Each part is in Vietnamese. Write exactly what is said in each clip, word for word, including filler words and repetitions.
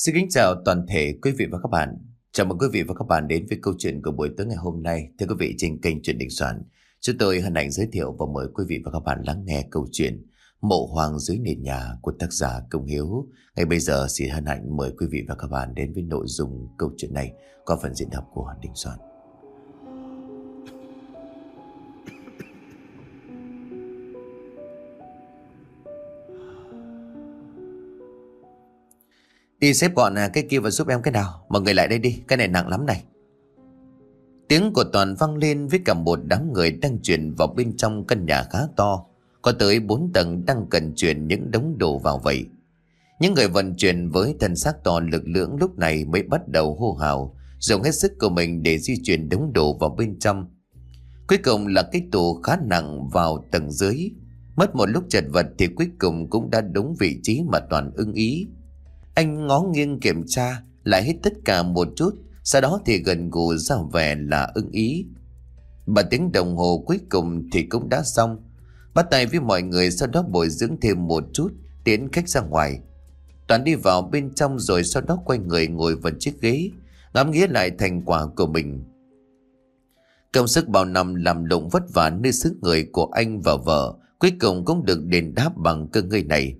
Xin kính chào toàn thể quý vị và các bạn. Chào mừng quý vị và các bạn đến với câu chuyện của buổi tối ngày hôm nay. Thưa quý vị, trên kênh Chuyện Đình Soạn, chúng tôi hân hạnh giới thiệu và mời quý vị và các bạn lắng nghe câu chuyện Mộ Hoang Dưới Nền Nhà của tác giả Công Hiếu. Ngay bây giờ xin hân hạnh mời quý vị và các bạn đến với nội dung câu chuyện này qua phần diễn đọc của Đình Soạn. Đi xếp gọn cái kia và giúp em cái nào. Mọi người lại đây đi, cái này nặng lắm này. Tiếng của Toàn vang lên với cả một đám người đang chuyển vào bên trong căn nhà khá to. Có tới bốn tầng đang cần chuyển những đống đồ vào vậy. Những người vận chuyển với thân xác to lực lưỡng lúc này mới bắt đầu hô hào, dùng hết sức của mình để di chuyển đống đồ vào bên trong. Cuối cùng là cái tủ khá nặng vào tầng dưới. Mất một lúc chật vật thì cuối cùng cũng đã đúng vị trí mà Toàn ưng ý. Anh ngó nghiêng kiểm tra lại hết tất cả một chút, sau đó thì gần gù ra vẻ là ưng ý. Ba tiếng đồng hồ cuối cùng thì cũng đã xong. Bắt tay với mọi người, sau đó bồi dưỡng thêm một chút, tiến khách ra ngoài. Toàn đi vào bên trong rồi sau đó quay người ngồi vào chiếc ghế, ngắm nghía lại thành quả của mình. Công sức bao năm làm lụng vất vả nơi xứ người của anh và vợ cuối cùng cũng được đền đáp bằng cơ ngơi này.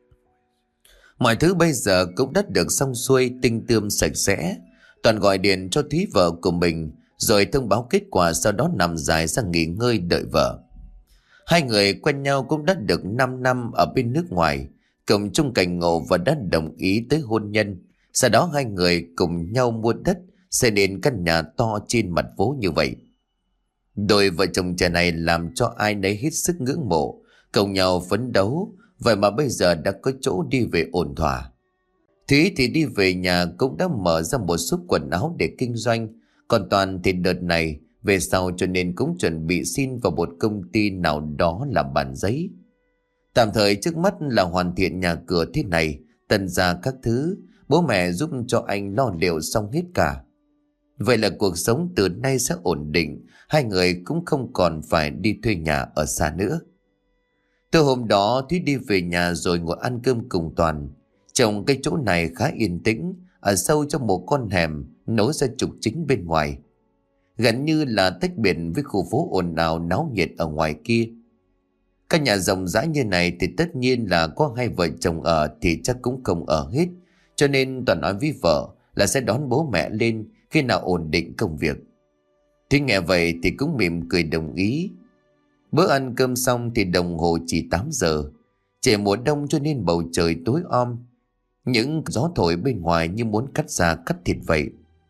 Mọi thứ bây giờ cũng đã được xong xuôi, tinh tươm sạch sẽ. Toàn gọi điện cho Thúy vợ của mình rồi thông báo kết quả, sau đó nằm dài ra nghỉ ngơi đợi vợ. Hai người quen nhau cũng đã được năm năm ở bên nước ngoài, cùng chung cảnh ngộ và đã đồng ý tới hôn nhân. Sau đó hai người cùng nhau mua đất, xây nên căn nhà to trên mặt phố như vậy. Đôi vợ chồng trẻ này làm cho ai nấy hết sức ngưỡng mộ, cùng nhau phấn đấu. Vậy mà bây giờ đã có chỗ đi về ổn thỏa. Thúy thì đi về nhà cũng đã mở ra một số quần áo để kinh doanh. Còn Toàn thì đợt này về sau cho nên cũng chuẩn bị xin vào một công ty nào đó làm bản giấy. Tạm thời trước mắt là hoàn thiện nhà cửa thế này, tần gia các thứ, bố mẹ giúp cho anh lo liệu xong hết cả. Vậy là cuộc sống từ nay sẽ ổn định, hai người cũng không còn phải đi thuê nhà ở xa nữa. Từ hôm đó Thúy đi về nhà rồi ngồi ăn cơm cùng Toàn. Trong cái chỗ này khá yên tĩnh, ở sâu trong một con hẻm nối ra trục chính bên ngoài, gần như là tách biệt với khu phố ồn ào náo nhiệt ở ngoài kia. Căn nhà rộng rãi như này thì tất nhiên là có hai vợ chồng ở thì chắc cũng không ở hết, cho nên Toàn nói với vợ là sẽ đón bố mẹ lên khi nào ổn định công việc. Thúy nghe vậy thì cũng mỉm cười đồng ý. Bữa ăn cơm xong thì đồng hồ chỉ tám giờ. Trời mùa đông cho nên bầu trời tối om. Những gió thổi bên ngoài như muốn cắt da cắt thịt vậy.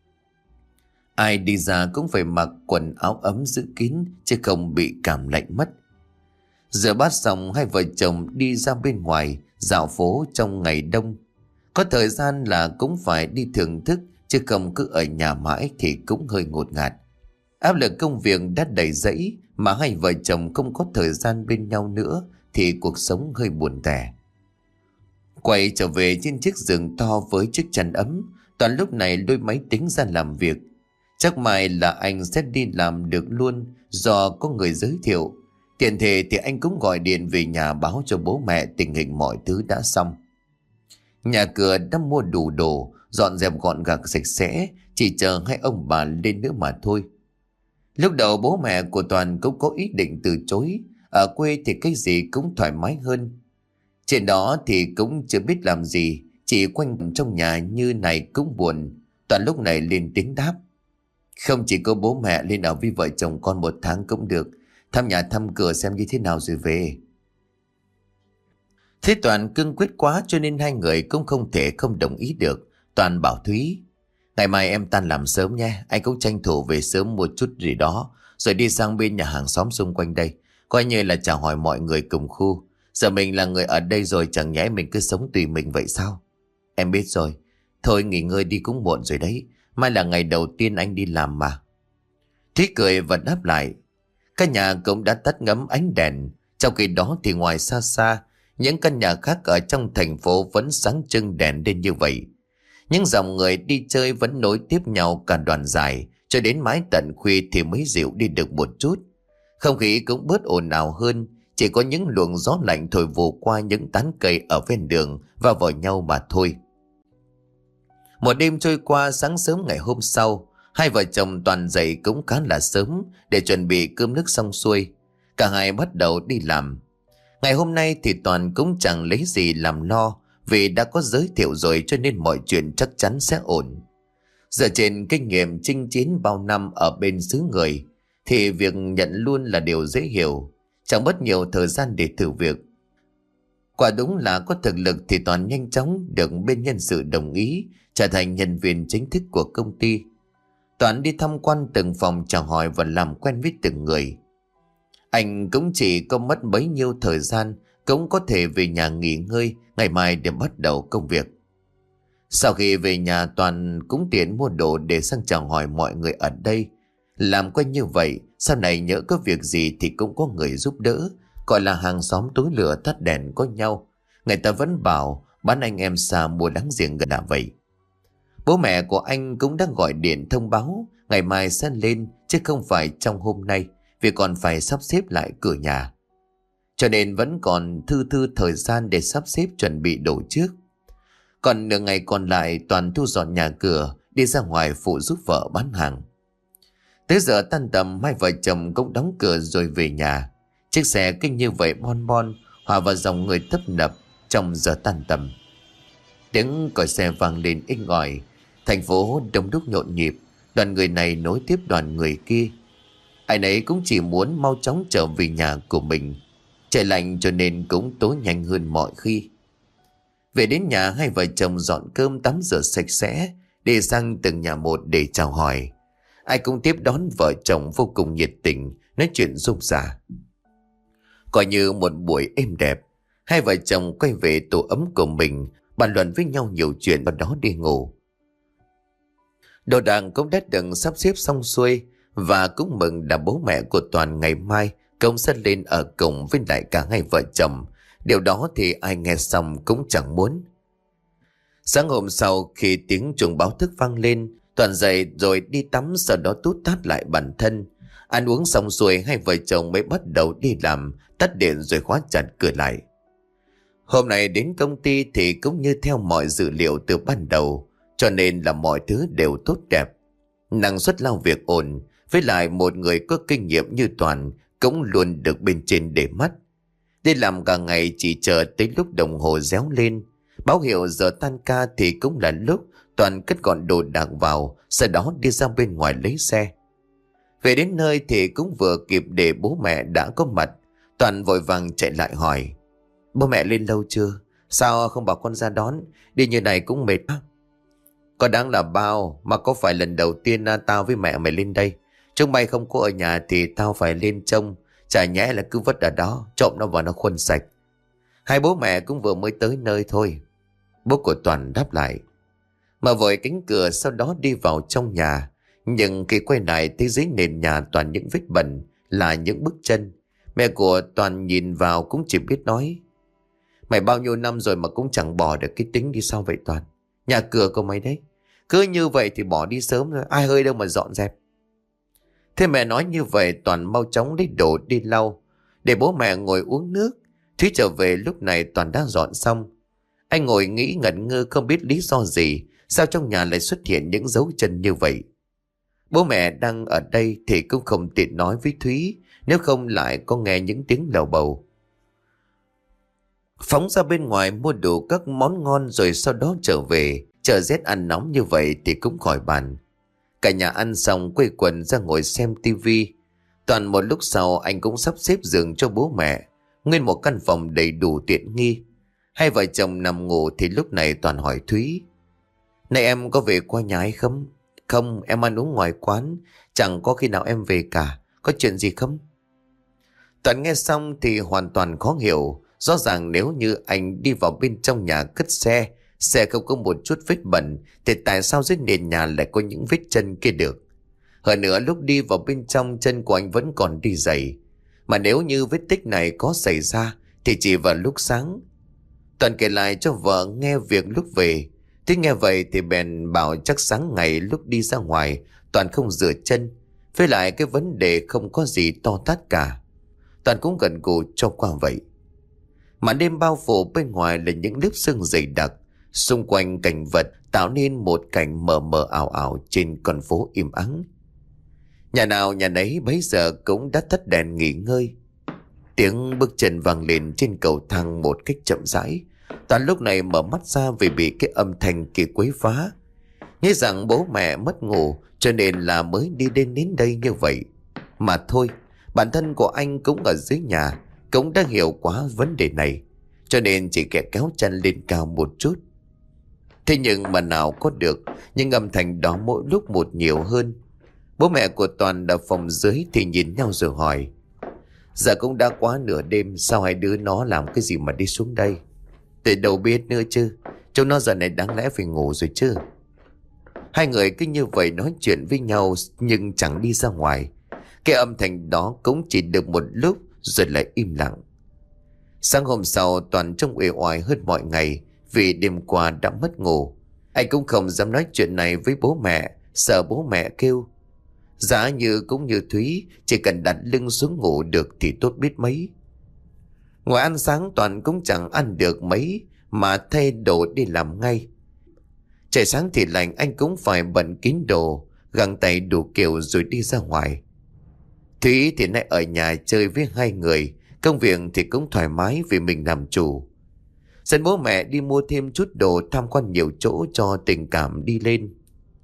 Ai đi ra cũng phải mặc quần áo ấm giữ kín, chứ không bị cảm lạnh mất. Rửa bát xong, hai vợ chồng đi ra bên ngoài dạo phố trong ngày đông. Có thời gian là cũng phải đi thưởng thức, chứ không cứ ở nhà mãi thì cũng hơi ngột ngạt. Áp lực công việc đã đầy dẫy mà hai vợ chồng không có thời gian bên nhau nữa thì cuộc sống hơi buồn tẻ. Quay trở về trên chiếc giường to với chiếc chăn ấm, Toàn lúc này lôi máy tính ra làm việc. Chắc mai là anh sẽ đi làm được luôn do có người giới thiệu. Tiện thể thì anh cũng gọi điện về nhà báo cho bố mẹ tình hình mọi thứ đã xong. Nhà cửa đã mua đủ đồ, dọn dẹp gọn gàng sạch sẽ, chỉ chờ hai ông bà lên nữa mà thôi. Lúc đầu bố mẹ của Toàn cũng có ý định từ chối. Ở quê thì cái gì cũng thoải mái hơn. Trên đó thì cũng chưa biết làm gì, chỉ quanh trong nhà như này cũng buồn. Toàn lúc này lên tiếng đáp: không chỉ có bố mẹ lên ở với vợ chồng con một tháng cũng được, thăm nhà thăm cửa xem như thế nào rồi về. Thế Toàn cương quyết quá cho nên hai người cũng không thể không đồng ý được. Toàn bảo Thúy: ngày mai em tan làm sớm nha, anh cũng tranh thủ về sớm một chút gì đó, rồi đi sang bên nhà hàng xóm xung quanh đây, coi như là chào hỏi mọi người cùng khu. Giờ mình là người ở đây rồi, chẳng nhẽ mình cứ sống tùy mình vậy sao? Em biết rồi, thôi nghỉ ngơi đi cũng muộn rồi đấy, mai là ngày đầu tiên anh đi làm mà. Thúy cười và đáp lại. Căn nhà cũng đã tắt ngấm ánh đèn, trong khi đó thì ngoài xa xa, những căn nhà khác ở trong thành phố vẫn sáng trưng đèn lên như vậy. Những dòng người đi chơi vẫn nối tiếp nhau cả đoàn dài, cho đến mãi tận khuya thì mới dịu đi được một chút. Không khí cũng bớt ồn ào hơn, chỉ có những luồng gió lạnh thổi vù qua những tán cây ở ven đường và vào nhau mà thôi. Một đêm trôi qua, sáng sớm ngày hôm sau, hai vợ chồng Toàn dậy cũng khá là sớm để chuẩn bị cơm nước xong xuôi. Cả hai bắt đầu đi làm. Ngày hôm nay thì Toàn cũng chẳng lấy gì làm lo, vì đã có giới thiệu rồi cho nên mọi chuyện chắc chắn sẽ ổn. Dựa trên kinh nghiệm chinh chiến bao năm ở bên xứ người thì việc nhận luôn là điều dễ hiểu, chẳng mất nhiều thời gian để thử việc. Quả đúng là có thực lực thì Toàn nhanh chóng được bên nhân sự đồng ý trở thành nhân viên chính thức của công ty. Toàn đi tham quan từng phòng chào hỏi và làm quen với từng người. Anh cũng chỉ có mất bấy nhiêu thời gian, cũng có thể về nhà nghỉ ngơi, ngày mai để bắt đầu công việc. Sau khi về nhà, Toàn cũng tiện mua đồ để sang chào hỏi mọi người ở đây. Làm quen như vậy, sau này nhỡ có việc gì thì cũng có người giúp đỡ, gọi là hàng xóm tối lửa tắt đèn có nhau. Người ta vẫn bảo bán anh em xa mua láng giềng gần là vậy. Bố mẹ của anh cũng đã gọi điện thông báo ngày mai sẽ lên, chứ không phải trong hôm nay, vì còn phải sắp xếp lại cửa nhà. Cho nên vẫn còn thư thư thời gian để sắp xếp chuẩn bị đồ trước. Còn nửa ngày còn lại, Toàn thu dọn nhà cửa, đi ra ngoài phụ giúp vợ bán hàng. Tới giờ tan tầm, hai vợ chồng cũng đóng cửa rồi về nhà. Chiếc xe kinh như vậy bon bon hòa vào dòng người tấp nập trong giờ tan tầm. Tiếng còi xe vang lên inh ỏi, thành phố đông đúc nhộn nhịp, đoàn người này nối tiếp đoàn người kia. Ai nấy cũng chỉ muốn mau chóng trở về nhà của mình. Trời lạnh cho nên cũng tối nhanh hơn mọi khi. Về đến nhà, hai vợ chồng dọn cơm tắm rửa sạch sẽ, đi sang từng nhà một để chào hỏi. Ai cũng tiếp đón vợ chồng vô cùng nhiệt tình, nói chuyện rôm rả. Coi như một buổi êm đẹp, hai vợ chồng quay về tổ ấm của mình, bàn luận với nhau nhiều chuyện và đó đi ngủ. Đồ đạc cũng đã được sắp xếp xong xuôi, và cũng mừng là bố mẹ của Toàn ngày mai cũng sẽ lên ở cùng với lại cả hai vợ chồng. Điều đó thì ai nghe xong cũng chẳng muốn. Sáng hôm sau, khi tiếng chuông báo thức vang lên, Toàn dậy rồi đi tắm, sau đó tút tát lại bản thân. Ăn uống xong xuôi, hai vợ chồng mới bắt đầu đi làm, tắt điện rồi khóa chặt cửa lại. Hôm nay đến công ty thì cũng như theo mọi dữ liệu từ ban đầu, cho nên là mọi thứ đều tốt đẹp. Năng suất lao việc ổn, với lại một người có kinh nghiệm như Toàn cũng luôn được bên trên để mắt. Đi làm cả ngày chỉ chờ tới lúc đồng hồ réo lên, báo hiệu giờ tan ca thì cũng là lúc Toàn cất gọn đồ đạc vào, sau đó đi ra bên ngoài lấy xe. Về đến nơi thì cũng vừa kịp để bố mẹ đã có mặt. Toàn vội vàng chạy lại hỏi: Bố mẹ lên lâu chưa? Sao không bảo con ra đón? Đi như này cũng mệt á. Có đáng là bao, mà có phải lần đầu tiên tao với mẹ mày lên đây. Chúng mày không có ở nhà thì tao phải lên trông, chả nhẽ là cứ vứt ở đó, trộm nó vào nó khuân sạch. Hai bố mẹ cũng vừa mới tới nơi thôi, bố của Toàn đáp lại. Mà vội cánh cửa, sau đó đi vào trong nhà. Nhưng khi quay lại thấy dưới nền nhà toàn những vết bẩn, là những bước chân. Mẹ của Toàn nhìn vào cũng chỉ biết nói: Mày bao nhiêu năm rồi mà cũng chẳng bỏ được cái tính đi sao vậy Toàn? Nhà cửa của mày đấy, cứ như vậy thì bỏ đi sớm rồi, ai hơi đâu mà dọn dẹp. Thế mẹ nói như vậy, Toàn mau chóng lấy đồ đi lau, để bố mẹ ngồi uống nước. Thúy trở về lúc này Toàn đã dọn xong. Anh ngồi nghĩ ngẩn ngơ không biết lý do gì, sao trong nhà lại xuất hiện những dấu chân như vậy. Bố mẹ đang ở đây thì cũng không tiện nói với Thúy, nếu không lại có nghe những tiếng lầu bầu. Phóng ra bên ngoài mua đủ các món ngon rồi sau đó trở về. Chờ rét ăn nóng như vậy thì cũng khỏi bàn. Cả nhà ăn xong quây quần ra ngồi xem tivi. Toàn một lúc sau anh cũng sắp xếp giường cho bố mẹ, nguyên một căn phòng đầy đủ tiện nghi. Hai vợ chồng nằm ngủ thì lúc này Toàn hỏi Thúy: Này em có về qua nhà hay không? Không, em ăn uống ngoài quán, chẳng có khi nào em về cả. Có chuyện gì không? Toàn nghe xong thì hoàn toàn khó hiểu. Rõ ràng nếu như anh đi vào bên trong nhà cất xe, xe không có một chút vết bẩn, thì tại sao dưới nền nhà lại có những vết chân kia được? Hơn nữa lúc đi vào bên trong, chân của anh vẫn còn đi giày. Mà nếu như vết tích này có xảy ra thì chỉ vào lúc sáng. Toàn kể lại cho vợ nghe việc lúc về. Thế nghe vậy thì bèn bảo chắc sáng ngày lúc đi ra ngoài Toàn không rửa chân, với lại cái vấn đề không có gì to tát cả. Toàn cũng gần gù cho qua vậy. Mà đêm bao phủ bên ngoài là những lớp sương dày đặc, Xung quanh cảnh vật tạo nên một cảnh mờ mờ ảo ảo trên con phố im ắng. Nhà nào nhà nấy bấy giờ cũng đã tắt đèn nghỉ ngơi. Tiếng bước chân vang lên trên cầu thang một cách chậm rãi. Toàn lúc này mở mắt ra vì bị cái âm thanh kia quấy phá. Nghĩ rằng bố mẹ mất ngủ cho nên là mới đi đến đến đây như vậy. Mà thôi, bản thân của anh cũng ở dưới nhà, cũng đã hiểu quá vấn đề này, cho nên chỉ kẻ kéo chân lên cao một chút. Thế nhưng mà nào có được, những âm thanh đó mỗi lúc một nhiều hơn. Bố mẹ của Toàn ở phòng dưới thì nhìn nhau rồi hỏi: Giờ cũng đã quá nửa đêm, sao hai đứa nó làm cái gì mà đi xuống đây? Tôi đâu biết nữa chứ, chúng nó giờ này đáng lẽ phải ngủ rồi chứ. Hai người cứ như vậy nói chuyện với nhau nhưng chẳng đi ra ngoài. Cái âm thanh đó cũng chỉ được một lúc rồi lại im lặng. Sáng hôm sau Toàn trông uể oải hơn mọi ngày vì đêm qua đã mất ngủ. Anh cũng không dám nói chuyện này với bố mẹ, sợ bố mẹ kêu. Giá như cũng như Thúy, chỉ cần đặt lưng xuống ngủ được thì tốt biết mấy. Ngoài ăn sáng Toàn cũng chẳng ăn được mấy mà thay đồ đi làm ngay. Trời sáng thì lạnh, anh cũng phải bận kín đồ, găng tay đủ kiểu rồi đi ra ngoài. Thúy thì nay ở nhà chơi với hai người, công việc thì cũng thoải mái vì mình làm chủ. Dẫn bố mẹ đi mua thêm chút đồ, tham quan nhiều chỗ cho tình cảm đi lên.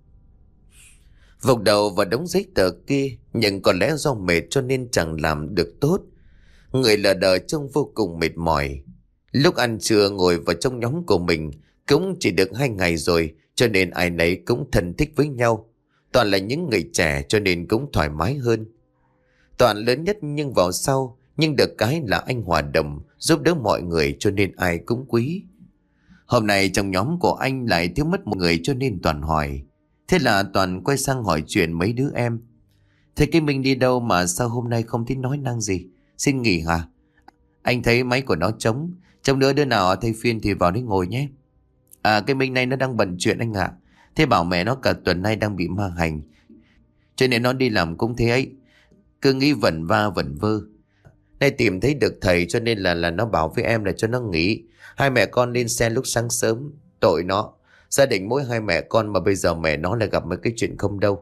Vộc đầu vào đống giấy tờ kia, nhưng có lẽ do mệt cho nên chẳng làm được tốt. Người lờ đờ trông vô cùng mệt mỏi. Lúc ăn trưa ngồi vào trong nhóm của mình cũng chỉ được hai ngày rồi, cho nên ai nấy cũng thân thích với nhau. Toàn là những người trẻ cho nên cũng thoải mái hơn. Toàn lớn nhất nhưng vào sau, nhưng được cái là anh hòa đồng, giúp đỡ mọi người cho nên ai cũng quý. Hôm nay trong nhóm của anh lại thiếu mất một người cho nên Toàn hỏi. Thế là Toàn quay sang hỏi chuyện mấy đứa em. Thế cái Minh đi đâu mà sao hôm nay không thấy nói năng gì? Xin nghỉ hả? Anh thấy máy của nó trống, trông nữa đứa nào thay phiên thì vào đấy ngồi nhé. À, cái Minh này nó đang bận chuyện anh ạ. Thế bảo mẹ nó cả tuần nay đang bị ma hành, cho nên nó đi làm cũng thế ấy, cứ nghĩ vẩn va vẩn vơ. Nay tìm thấy được thầy cho nên là là nó bảo với em là cho nó nghỉ. Hai mẹ con lên xe lúc sáng sớm. Tội nó, gia đình mỗi hai mẹ con mà bây giờ mẹ nó lại gặp mấy cái chuyện không đâu.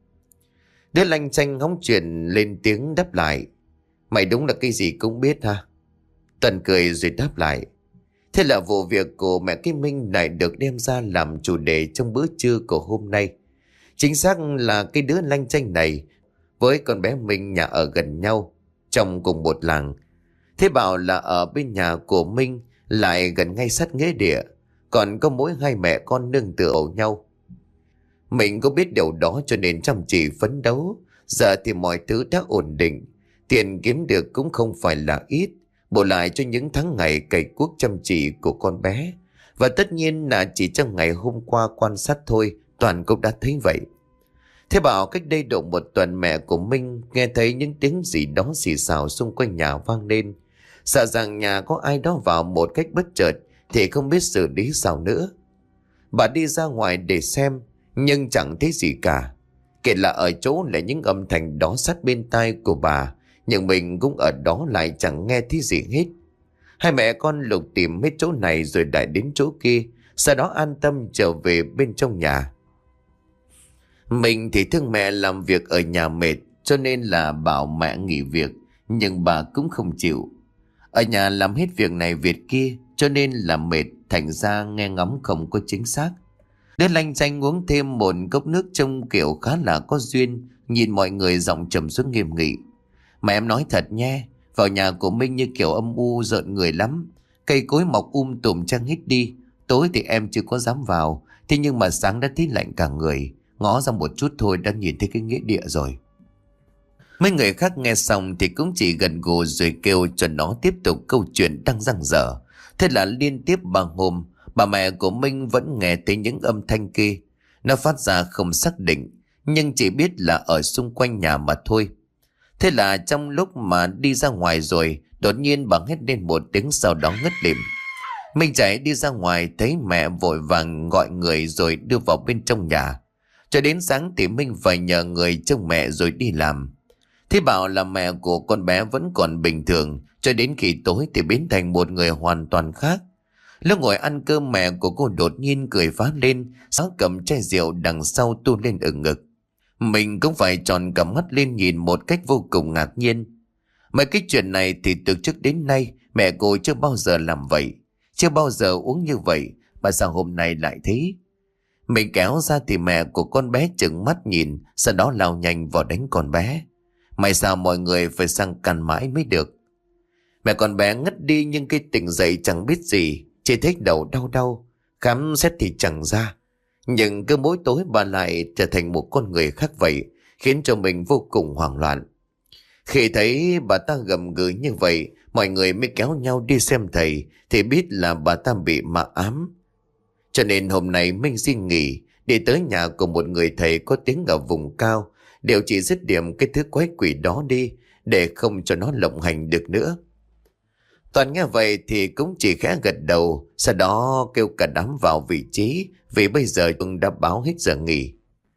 Đứa lanh chanh hóng chuyện lên tiếng đáp lại. Mày đúng là cái gì cũng biết ha. Tuần cười rồi đáp lại. Thế là vụ việc của mẹ cái Minh lại được đem ra làm chủ đề trong bữa trưa của hôm nay. Chính xác là cái đứa lanh chanh này với con bé Minh nhà ở gần nhau, trong cùng một làng. Thế bảo là ở bên nhà của Minh lại gần ngay sát nghĩa địa, còn có mỗi hai mẹ con nương tựa nhau. Mình có biết điều đó cho nên chăm chỉ phấn đấu. Giờ thì mọi thứ đã ổn định, tiền kiếm được cũng không phải là ít, bù lại cho những tháng ngày cày cuốc chăm chỉ của con bé. Và tất nhiên là chỉ trong ngày hôm qua quan sát thôi, Toàn cũng đã thấy vậy. Thế bảo cách đây độ một tuần mẹ của Minh nghe thấy những tiếng gì đó xì xào xung quanh nhà vang lên. Sợ rằng nhà có ai đó vào một cách bất chợt thì không biết xử lý sao nữa. Bà đi ra ngoài để xem nhưng chẳng thấy gì cả. Kể là ở chỗ là những âm thanh đó sát bên tai của bà, nhưng mình cũng ở đó lại chẳng nghe thấy gì hết. Hai mẹ con lục tìm hết chỗ này rồi lại đến chỗ kia, sau đó an tâm trở về bên trong nhà. Mình thì thương mẹ làm việc ở nhà mệt cho nên là bảo mẹ nghỉ việc, nhưng bà cũng không chịu. Ở nhà làm hết việc này việc kia cho nên là mệt, thành ra nghe ngóng không có chính xác. Đứa lanh chanh uống thêm một cốc nước trông kiểu khá là có duyên, nhìn mọi người giọng trầm xuống nghiêm nghị. Mà em nói thật nhé, vào nhà của Minh như kiểu âm u rợn người lắm. Cây cối mọc um tùm trăng hít đi. Tối thì em chưa có dám vào, thế nhưng mà sáng đã thấy lạnh cả người. Ngó ra một chút thôi đã nhìn thấy cái nghĩa địa rồi. Mấy người khác nghe xong thì cũng chỉ gật gù rồi kêu cho nó tiếp tục câu chuyện đang dang dở. Thế là liên tiếp ba hôm, bà mẹ của Minh vẫn nghe thấy những âm thanh kia. Nó phát ra không xác định, nhưng chỉ biết là ở xung quanh nhà mà thôi. Thế là trong lúc mà đi ra ngoài rồi, đột nhiên bà hét lên một tiếng, sau đó ngất lịm. Minh chạy đi ra ngoài thấy mẹ vội vàng gọi người rồi đưa vào bên trong nhà. Cho đến sáng thì Minh phải nhờ người trông mẹ rồi đi làm. Thế bảo là mẹ của con bé vẫn còn bình thường, cho đến khi tối thì biến thành một người hoàn toàn khác. Lúc ngồi ăn cơm mẹ của cô đột nhiên cười phá lên, xáo cầm chai rượu đằng sau tu lên ở ngực. Mình cũng phải tròn cả mắt lên nhìn một cách vô cùng ngạc nhiên. Mấy cái chuyện này thì từ trước đến nay mẹ cô chưa bao giờ làm vậy, chưa bao giờ uống như vậy, mà sao hôm nay lại thế? Mình kéo ra thì mẹ của con bé trừng mắt nhìn, sau đó lao nhanh vào đánh con bé. May sao mọi người phải sang càn mãi mới được. Mẹ con bé ngất đi nhưng cái tỉnh dậy chẳng biết gì, chỉ thấy đầu đau đau, khám xét thì chẳng ra. Nhưng cứ mỗi tối bà lại trở thành một con người khác vậy, khiến cho mình vô cùng hoảng loạn. Khi thấy bà ta gầm gừ như vậy, mọi người mới kéo nhau đi xem thầy, thì biết là bà ta bị ma ám. Cho nên hôm nay Minh xin nghỉ, đi tới nhà của một người thầy có tiếng ở vùng cao, điều chỉ dứt điểm cái thứ quái quỷ đó đi, để không cho nó lộng hành được nữa. Toàn nghe vậy thì cũng chỉ khẽ gật đầu, sau đó kêu cả đám vào vị trí, vì bây giờ chúng đã báo hết giờ nghỉ.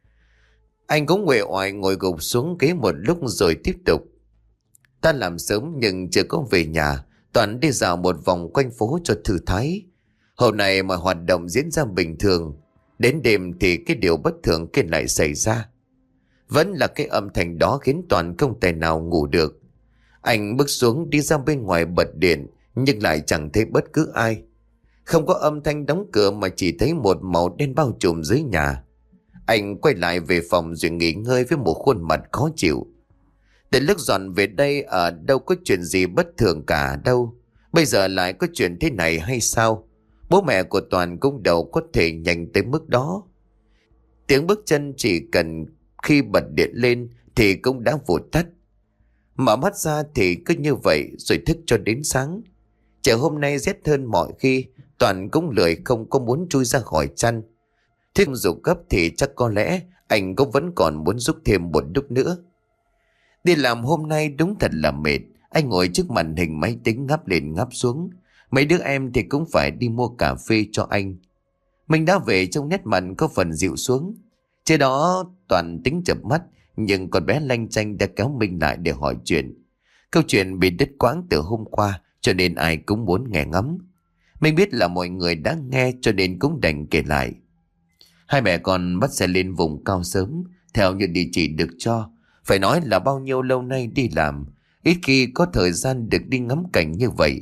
Anh cũng uể oải ngồi gục xuống ghế một lúc rồi tiếp tục. Ta làm sớm nhưng chưa có về nhà, Toàn đi dạo một vòng quanh phố cho thư thái. Hôm nay mọi hoạt động diễn ra bình thường, đến đêm thì cái điều bất thường kia lại xảy ra. Vẫn là cái âm thanh đó khiến Toàn không thể nào ngủ được. Anh bước xuống đi ra bên ngoài bật điện, nhưng lại chẳng thấy bất cứ ai. Không có âm thanh đóng cửa mà chỉ thấy một màu đen bao trùm dưới nhà. Anh quay lại về phòng rồi nghỉ ngơi với một khuôn mặt khó chịu. Từ lúc dọn về đây ở đâu có chuyện gì bất thường cả đâu. Bây giờ lại có chuyện thế này hay sao? Bố mẹ của Toàn cũng đâu có thể nhanh tới mức đó. Tiếng bước chân chỉ cần khi bật điện lên thì cũng đã vụt tắt. Mở mắt ra thì cứ như vậy rồi thức cho đến sáng. Trời hôm nay rét hơn mọi khi, Toàn cũng lười không có muốn chui ra khỏi chăn. Thế dù gấp thì chắc có lẽ anh cũng vẫn còn muốn giúp thêm một lúc nữa. Đi làm hôm nay đúng thật là mệt. Anh ngồi trước màn hình máy tính ngáp lên ngáp xuống. Mấy đứa em thì cũng phải đi mua cà phê cho anh. Mình đã về trong nét mặt có phần dịu xuống. Trước đó Toàn tính chợp mắt, nhưng con bé lanh chanh đã kéo mình lại để hỏi chuyện. Câu chuyện bị đứt quãng từ hôm qua, cho nên ai cũng muốn nghe ngắm. Mình biết là mọi người đã nghe cho nên cũng đành kể lại. Hai mẹ con bắt xe lên vùng cao sớm, theo như địa chỉ được cho. Phải nói là bao nhiêu lâu nay đi làm, ít khi có thời gian được đi ngắm cảnh như vậy.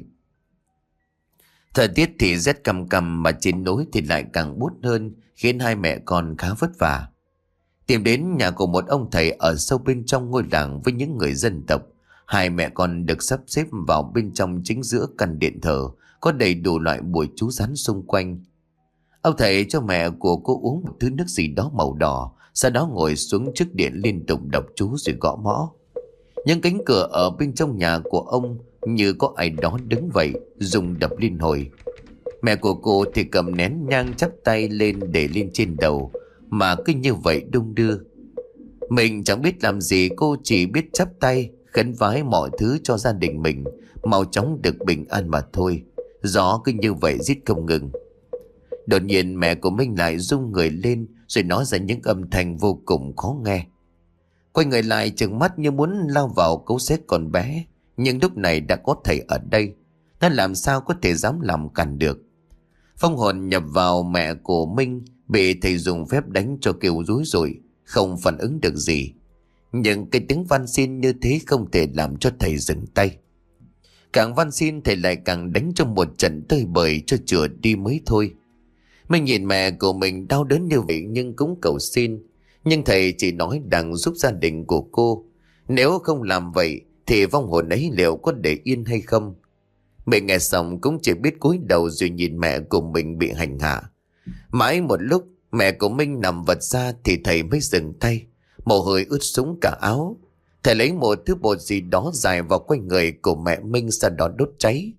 Thời tiết thì rét căm căm, mà trên núi thì lại càng buốt hơn, khiến hai mẹ con khá vất vả. Tìm đến nhà của một ông thầy ở sâu bên trong ngôi làng với những người dân tộc. Hai mẹ con được sắp xếp vào bên trong chính giữa căn điện thờ, có đầy đủ loại bùa chú rắn xung quanh. Ông thầy cho mẹ của cô uống một thứ nước gì đó màu đỏ, sau đó ngồi xuống trước điện liên tục đọc chú rồi gõ mõ. Những cánh cửa ở bên trong nhà của ông như có ai đó đứng vậy, rung đập liên hồi. Mẹ của cô thì cầm nén nhang chắp tay lên để lên trên đầu, mà cứ như vậy đung đưa. Mình chẳng biết làm gì, cô chỉ biết chắp tay khấn vái mọi thứ cho gia đình mình mau chóng được bình an mà thôi. Gió cứ như vậy rít không ngừng. Đột nhiên mẹ của mình lại rung người lên, rồi nói ra những âm thanh vô cùng khó nghe. Quay người lại trừng mắt như muốn lao vào cứu xét con bé, nhưng lúc này đã có thầy ở đây, nó làm sao có thể dám làm cản được. Phong hồn nhập vào mẹ của Minh, bị thầy dùng phép đánh cho kêu rúi rủi, không phản ứng được gì. Nhưng cái tiếng van xin như thế không thể làm cho thầy dừng tay. Càng van xin thầy lại càng đánh cho một trận tơi bời cho chữa đi mới thôi. Mình nhìn mẹ của mình đau đớn như vậy nhưng cũng cầu xin. Nhưng thầy chỉ nói đang giúp gia đình của cô. Nếu không làm vậy thì vong hồn ấy liệu có để yên hay không? Mình nghe xong cũng chỉ biết cúi đầu rồi nhìn mẹ của mình bị hành hạ. Mãi một lúc mẹ của Minh nằm vật ra thì thầy mới dừng tay. Mồ hôi ướt sũng cả áo. Thầy lấy một thứ bột gì đó dài vào quanh người của mẹ Minh, sau đó đốt cháy.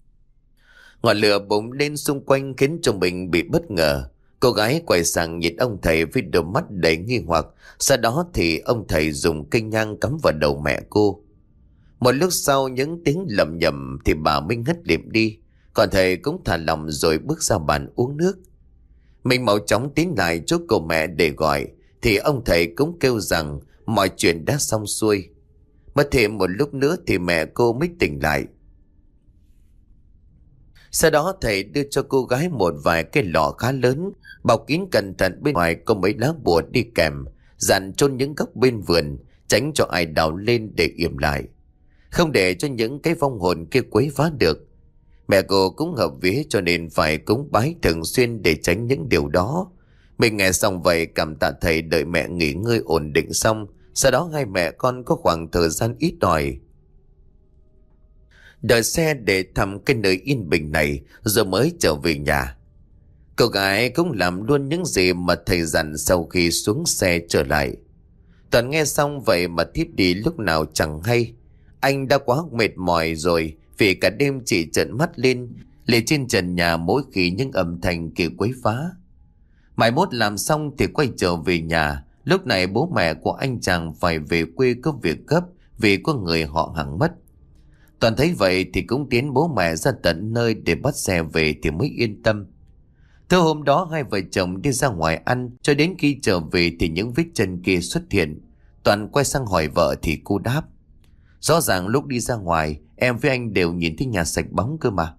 Ngọn lửa bùng lên xung quanh khiến cho mình bị bất ngờ. Cô gái quay sang nhìn ông thầy với đôi mắt đầy nghi hoặc. Sau đó thì ông thầy dùng cây nhang cắm vào đầu mẹ cô. Một lúc sau những tiếng lầm nhầm thì bà Minh ngất lịm đi. Còn thầy cũng thả lòng rồi bước ra bàn uống nước. Mình mau chóng tiến lại chỗ cô mẹ để gọi, thì ông thầy cũng kêu rằng mọi chuyện đã xong xuôi. Mất thêm một lúc nữa thì mẹ cô mới tỉnh lại. Sau đó thầy đưa cho cô gái một vài cái lọ khá lớn, bọc kín cẩn thận, bên ngoài có mấy lá bùa đi kèm, dặn chôn những góc bên vườn, tránh cho ai đào lên để yểm lại, không để cho những cái vong hồn kia quấy phá được. Mẹ cô cũng hợp vía cho nên phải cúng bái thường xuyên để tránh những điều đó. Mình nghe xong vậy cảm tạ thầy, đợi mẹ nghỉ ngơi ổn định xong, sau đó hai mẹ con có khoảng thời gian ít ỏi đợi xe để thăm cái nơi yên bình này rồi mới trở về nhà. Cậu gái cũng làm luôn những gì mà thầy dặn sau khi xuống xe trở lại. Toàn nghe xong vậy mà thiếp đi lúc nào chẳng hay. Anh đã quá mệt mỏi rồi vì cả đêm chỉ trợn mắt lên lệ trên trần nhà mỗi khi những âm thanh kia quấy phá. Mãi mốt làm xong thì quay trở về nhà. Lúc này bố mẹ của anh chàng phải về quê có việc gấp vì có người họ hàng mất. Toàn thấy vậy thì cũng tiến bố mẹ ra tận nơi để bắt xe về thì mới yên tâm. Từ hôm đó hai vợ chồng đi ra ngoài ăn, cho đến khi trở về thì những vết chân kia xuất hiện. Toàn quay sang hỏi vợ thì cô đáp: rõ ràng lúc đi ra ngoài em với anh đều nhìn thấy nhà sạch bóng cơ mà.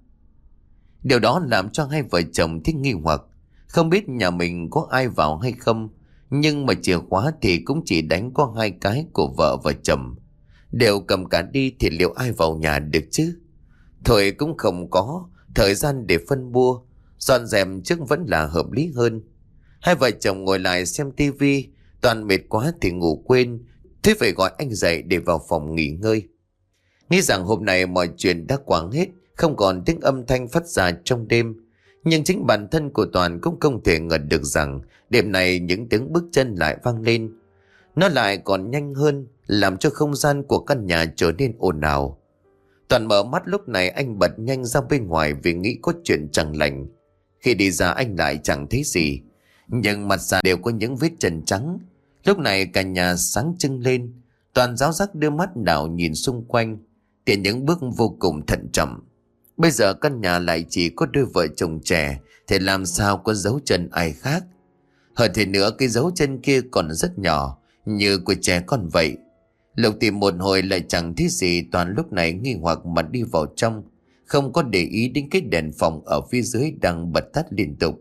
Điều đó làm cho hai vợ chồng thích nghi hoặc, không biết nhà mình có ai vào hay không. Nhưng mà chìa khóa thì cũng chỉ đánh có hai cái của vợ và chồng, đều cầm cả đi thì liệu ai vào nhà được chứ. Thôi cũng không có thời gian để phân bua, dọn dẹp trước vẫn là hợp lý hơn. Hai vợ chồng ngồi lại xem tivi, Toàn mệt quá thì ngủ quên, thế phải gọi anh dậy để vào phòng nghỉ ngơi. Nghĩ rằng hôm nay mọi chuyện đã quảng hết, không còn tiếng âm thanh phát ra trong đêm. Nhưng chính bản thân của Toàn cũng không thể ngờ được rằng đêm này những tiếng bước chân lại vang lên. Nó lại còn nhanh hơn, làm cho không gian của căn nhà trở nên ồn ào. Toàn mở mắt lúc này anh bật nhanh ra bên ngoài vì nghĩ có chuyện chẳng lành. Khi đi ra anh lại chẳng thấy gì, nhưng mặt ra đều có những vết chân trắng. Lúc này cả nhà sáng trưng lên. Toàn ráo rắc đưa mắt đảo nhìn xung quanh, tiện những bước vô cùng thận trọng. Bây giờ căn nhà lại chỉ có đôi vợ chồng trẻ, thì làm sao có dấu chân ai khác. Hơn thế nữa cái dấu chân kia còn rất nhỏ, như của trẻ con vậy. Lục tìm một hồi lại chẳng thấy gì. Toàn lúc này nghi hoặc mà đi vào trong, không có để ý đến cái đèn phòng ở phía dưới đang bật tắt liên tục.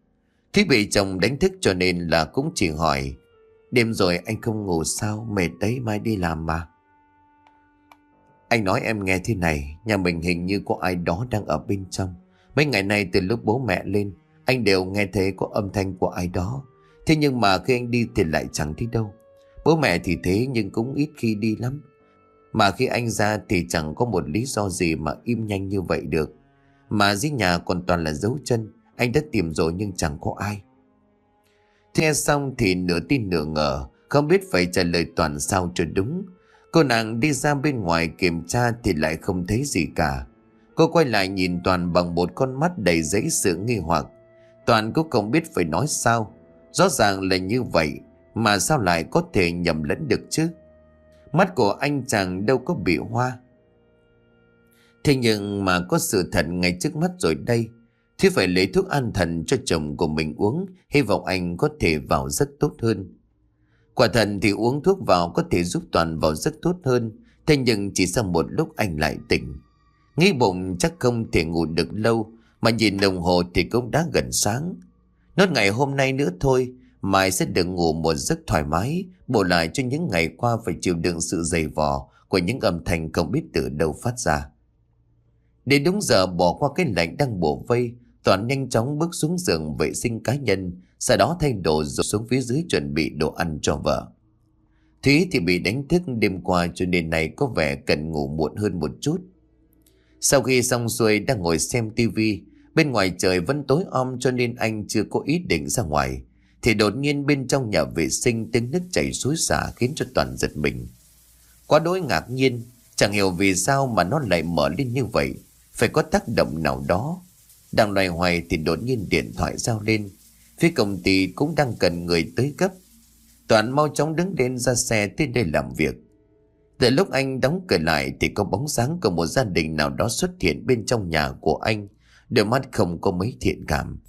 Thế bị chồng đánh thức cho nên là cũng chỉ hỏi: đêm rồi anh không ngủ sao, mệt đấy, mai đi làm mà. Anh nói em nghe thế này, nhà mình hình như có ai đó đang ở bên trong. Mấy ngày nay từ lúc bố mẹ lên, anh đều nghe thấy có âm thanh của ai đó. Thế nhưng mà khi anh đi thì lại chẳng thấy đâu. Bố mẹ thì thế nhưng cũng ít khi đi lắm. Mà khi anh ra thì chẳng có một lý do gì mà im nhanh như vậy được. Mà dưới nhà còn toàn là dấu chân. Anh đã tìm rồi nhưng chẳng có ai. Nghe xong thì nửa tin nửa ngờ, không biết phải trả lời Toàn sao cho đúng. Cô nàng đi ra bên ngoài kiểm tra thì lại không thấy gì cả. Cô quay lại nhìn Toàn bằng một con mắt đầy dẫy sự nghi hoặc. Toàn cũng không biết phải nói sao. Rõ ràng là như vậy mà sao lại có thể nhầm lẫn được chứ. Mắt của anh chàng đâu có bị hoa. Thế nhưng mà có sự thật ngay trước mắt rồi đây. Thì phải lấy thuốc an thần cho chồng của mình uống, hy vọng anh có thể vào giấc tốt hơn. Quả thật thì uống thuốc vào có thể giúp Toàn vào giấc tốt hơn. Thế nhưng chỉ sau một lúc anh lại tỉnh. Nghĩ bụng chắc không thể ngủ được lâu, mà nhìn đồng hồ thì cũng đã gần sáng. Nốt ngày hôm nay nữa thôi, mai sẽ được ngủ một giấc thoải mái, bù lại cho những ngày qua phải chịu đựng sự dày vò của những âm thanh không biết từ đâu phát ra. Đến đúng giờ bỏ qua cái lạnh đang bủa vây, Toàn nhanh chóng bước xuống giường vệ sinh cá nhân, sau đó thay đồ rồi xuống phía dưới chuẩn bị đồ ăn cho vợ. Thúy thì bị đánh thức đêm qua cho nên này có vẻ cần ngủ muộn hơn một chút. Sau khi xong xuôi đang ngồi xem tivi, bên ngoài trời vẫn tối om cho nên anh chưa có ý định ra ngoài. Thì đột nhiên bên trong nhà vệ sinh tiếng nước chảy xối xả khiến cho Toàn giật mình. Quá đỗi ngạc nhiên, chẳng hiểu vì sao mà nó lại mở lên như vậy, phải có tác động nào đó. Đang loay hoay thì đột nhiên điện thoại reo lên. Phía công ty cũng đang cần người tới gấp. Toàn mau chóng đứng lên ra xe tới đây làm việc. Từ lúc anh đóng cửa lại thì có bóng dáng của một gia đình nào đó xuất hiện bên trong nhà của anh. Đôi mắt không có mấy thiện cảm.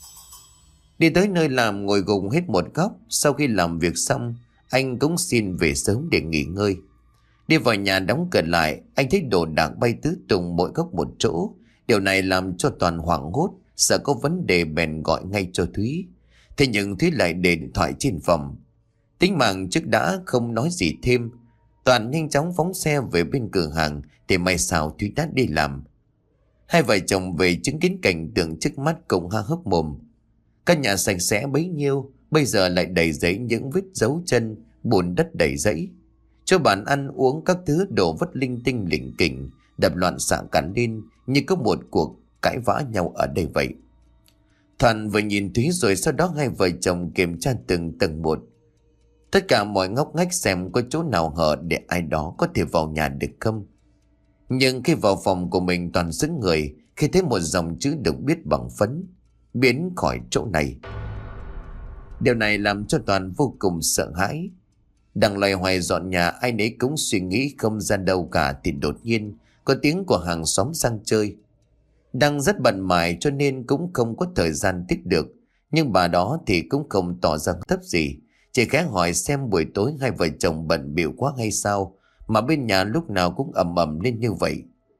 Đi tới nơi làm ngồi gục hết một góc. Sau khi làm việc xong, anh cũng xin về sớm để nghỉ ngơi. Đi vào nhà đóng cửa lại, anh thấy đồ đạc bay tứ tung mỗi góc một chỗ, Điều này làm cho Toàn hoảng hốt, sợ có vấn đề bèn gọi ngay cho Thúy. Thế nhưng Thúy lại để điện thoại trên phòng. Tính mạng trước đã không nói gì thêm. Toàn nhanh chóng phóng xe về bên cửa hàng để may sao Thúy đã đi làm. Hai vợ chồng về chứng kiến cảnh tượng trước mắt cũng há hốc mồm. Căn nhà sạch sẽ bấy nhiêu, bây giờ lại đầy giấy những vết dấu chân, bùn đất đầy rẫy. Cho bàn ăn uống các thứ đổ vất linh tinh lỉnh kỉnh, đập loạn xạ cả lên như có một cuộc cãi vã nhau ở đây vậy. Toàn vừa nhìn Thúy rồi sau đó hai vợ chồng kiểm tra từng tầng một. Tất cả mọi ngóc ngách xem có chỗ nào hở để ai đó có thể vào nhà được không. Nhưng khi vào phòng của mình, Toàn sững người khi thấy một dòng chữ được viết bằng phấn: biến khỏi chỗ này. Điều này làm cho Toàn vô cùng sợ hãi. Đang loay hoay dọn nhà, ai nấy cũng suy nghĩ không ra đâu cả, thì đột nhiên có tiếng của hàng xóm sang chơi. Đang rất bận mải cho nên cũng không có thời gian tích được, nhưng bà đó thì cũng không tỏ ra thấp gì, chỉ khẽ hỏi xem buổi tối hai vợ chồng bận bịu quá hay sao mà bên nhà lúc nào cũng ầm ầm lên như vậy.